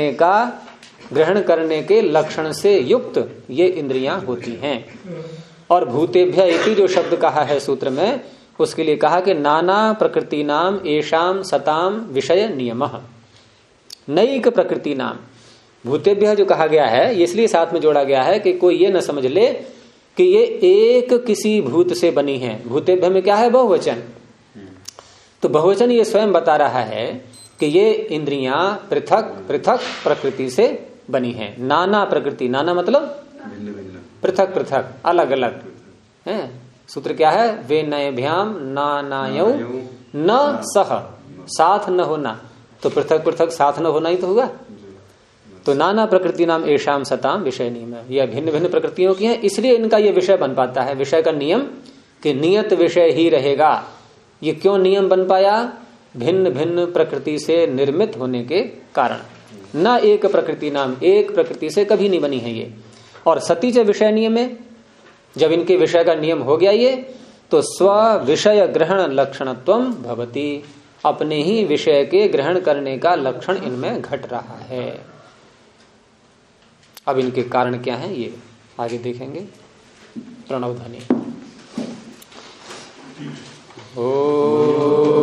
करने के लक्षण से युक्त ये इंद्रियां होती हैं। और भूतेभ्य इति जो शब्द कहा है सूत्र में, उसके लिए कहा कि नाना प्रकृति नाम एषाम सताम विषय नियमः, नैक प्रकृति नाम। भूतेभ्य जो कहा गया है इसलिए साथ में जोड़ा गया है कि कोई ये न समझ ले कि ये एक किसी भूत से बनी है। भूतेभ्य में क्या है? बहुवचन। तो बहुवचन ये स्वयं बता रहा है कि ये इंद्रियां पृथक पृथक प्रकृति से बनी है। नाना प्रकृति, नाना मतलब पृथक पृथक, अलग अलग है। सूत्र क्या है? वे नयभ्याम नानायौ न सह, साथ न होना। तो पृथक पृथक साथ न होना ही तो होगा। तो नाना प्रकृति नाम एशाम सताम विषय नियम, यह भिन्न भिन्न प्रकृतियों की है, इसलिए इनका यह विषय बन पाता है। विषय का नियम कि नियत विषय ही रहेगा। ये क्यों नियम बन पाया? भिन्न भिन्न प्रकृति से निर्मित होने के कारण। न एक प्रकृति नाम, एक प्रकृति से कभी नहीं बनी है ये। और सती च विषय नियम में जब इनके विषय का नियम हो गया ये, तो स्व विषय ग्रहण लक्षणत्वम भवति, अपने ही विषय के ग्रहण करने का लक्षण इनमें घट रहा है। अब इनके कारण क्या है ये आगे देखेंगे। प्रणव ध्वनि। ओ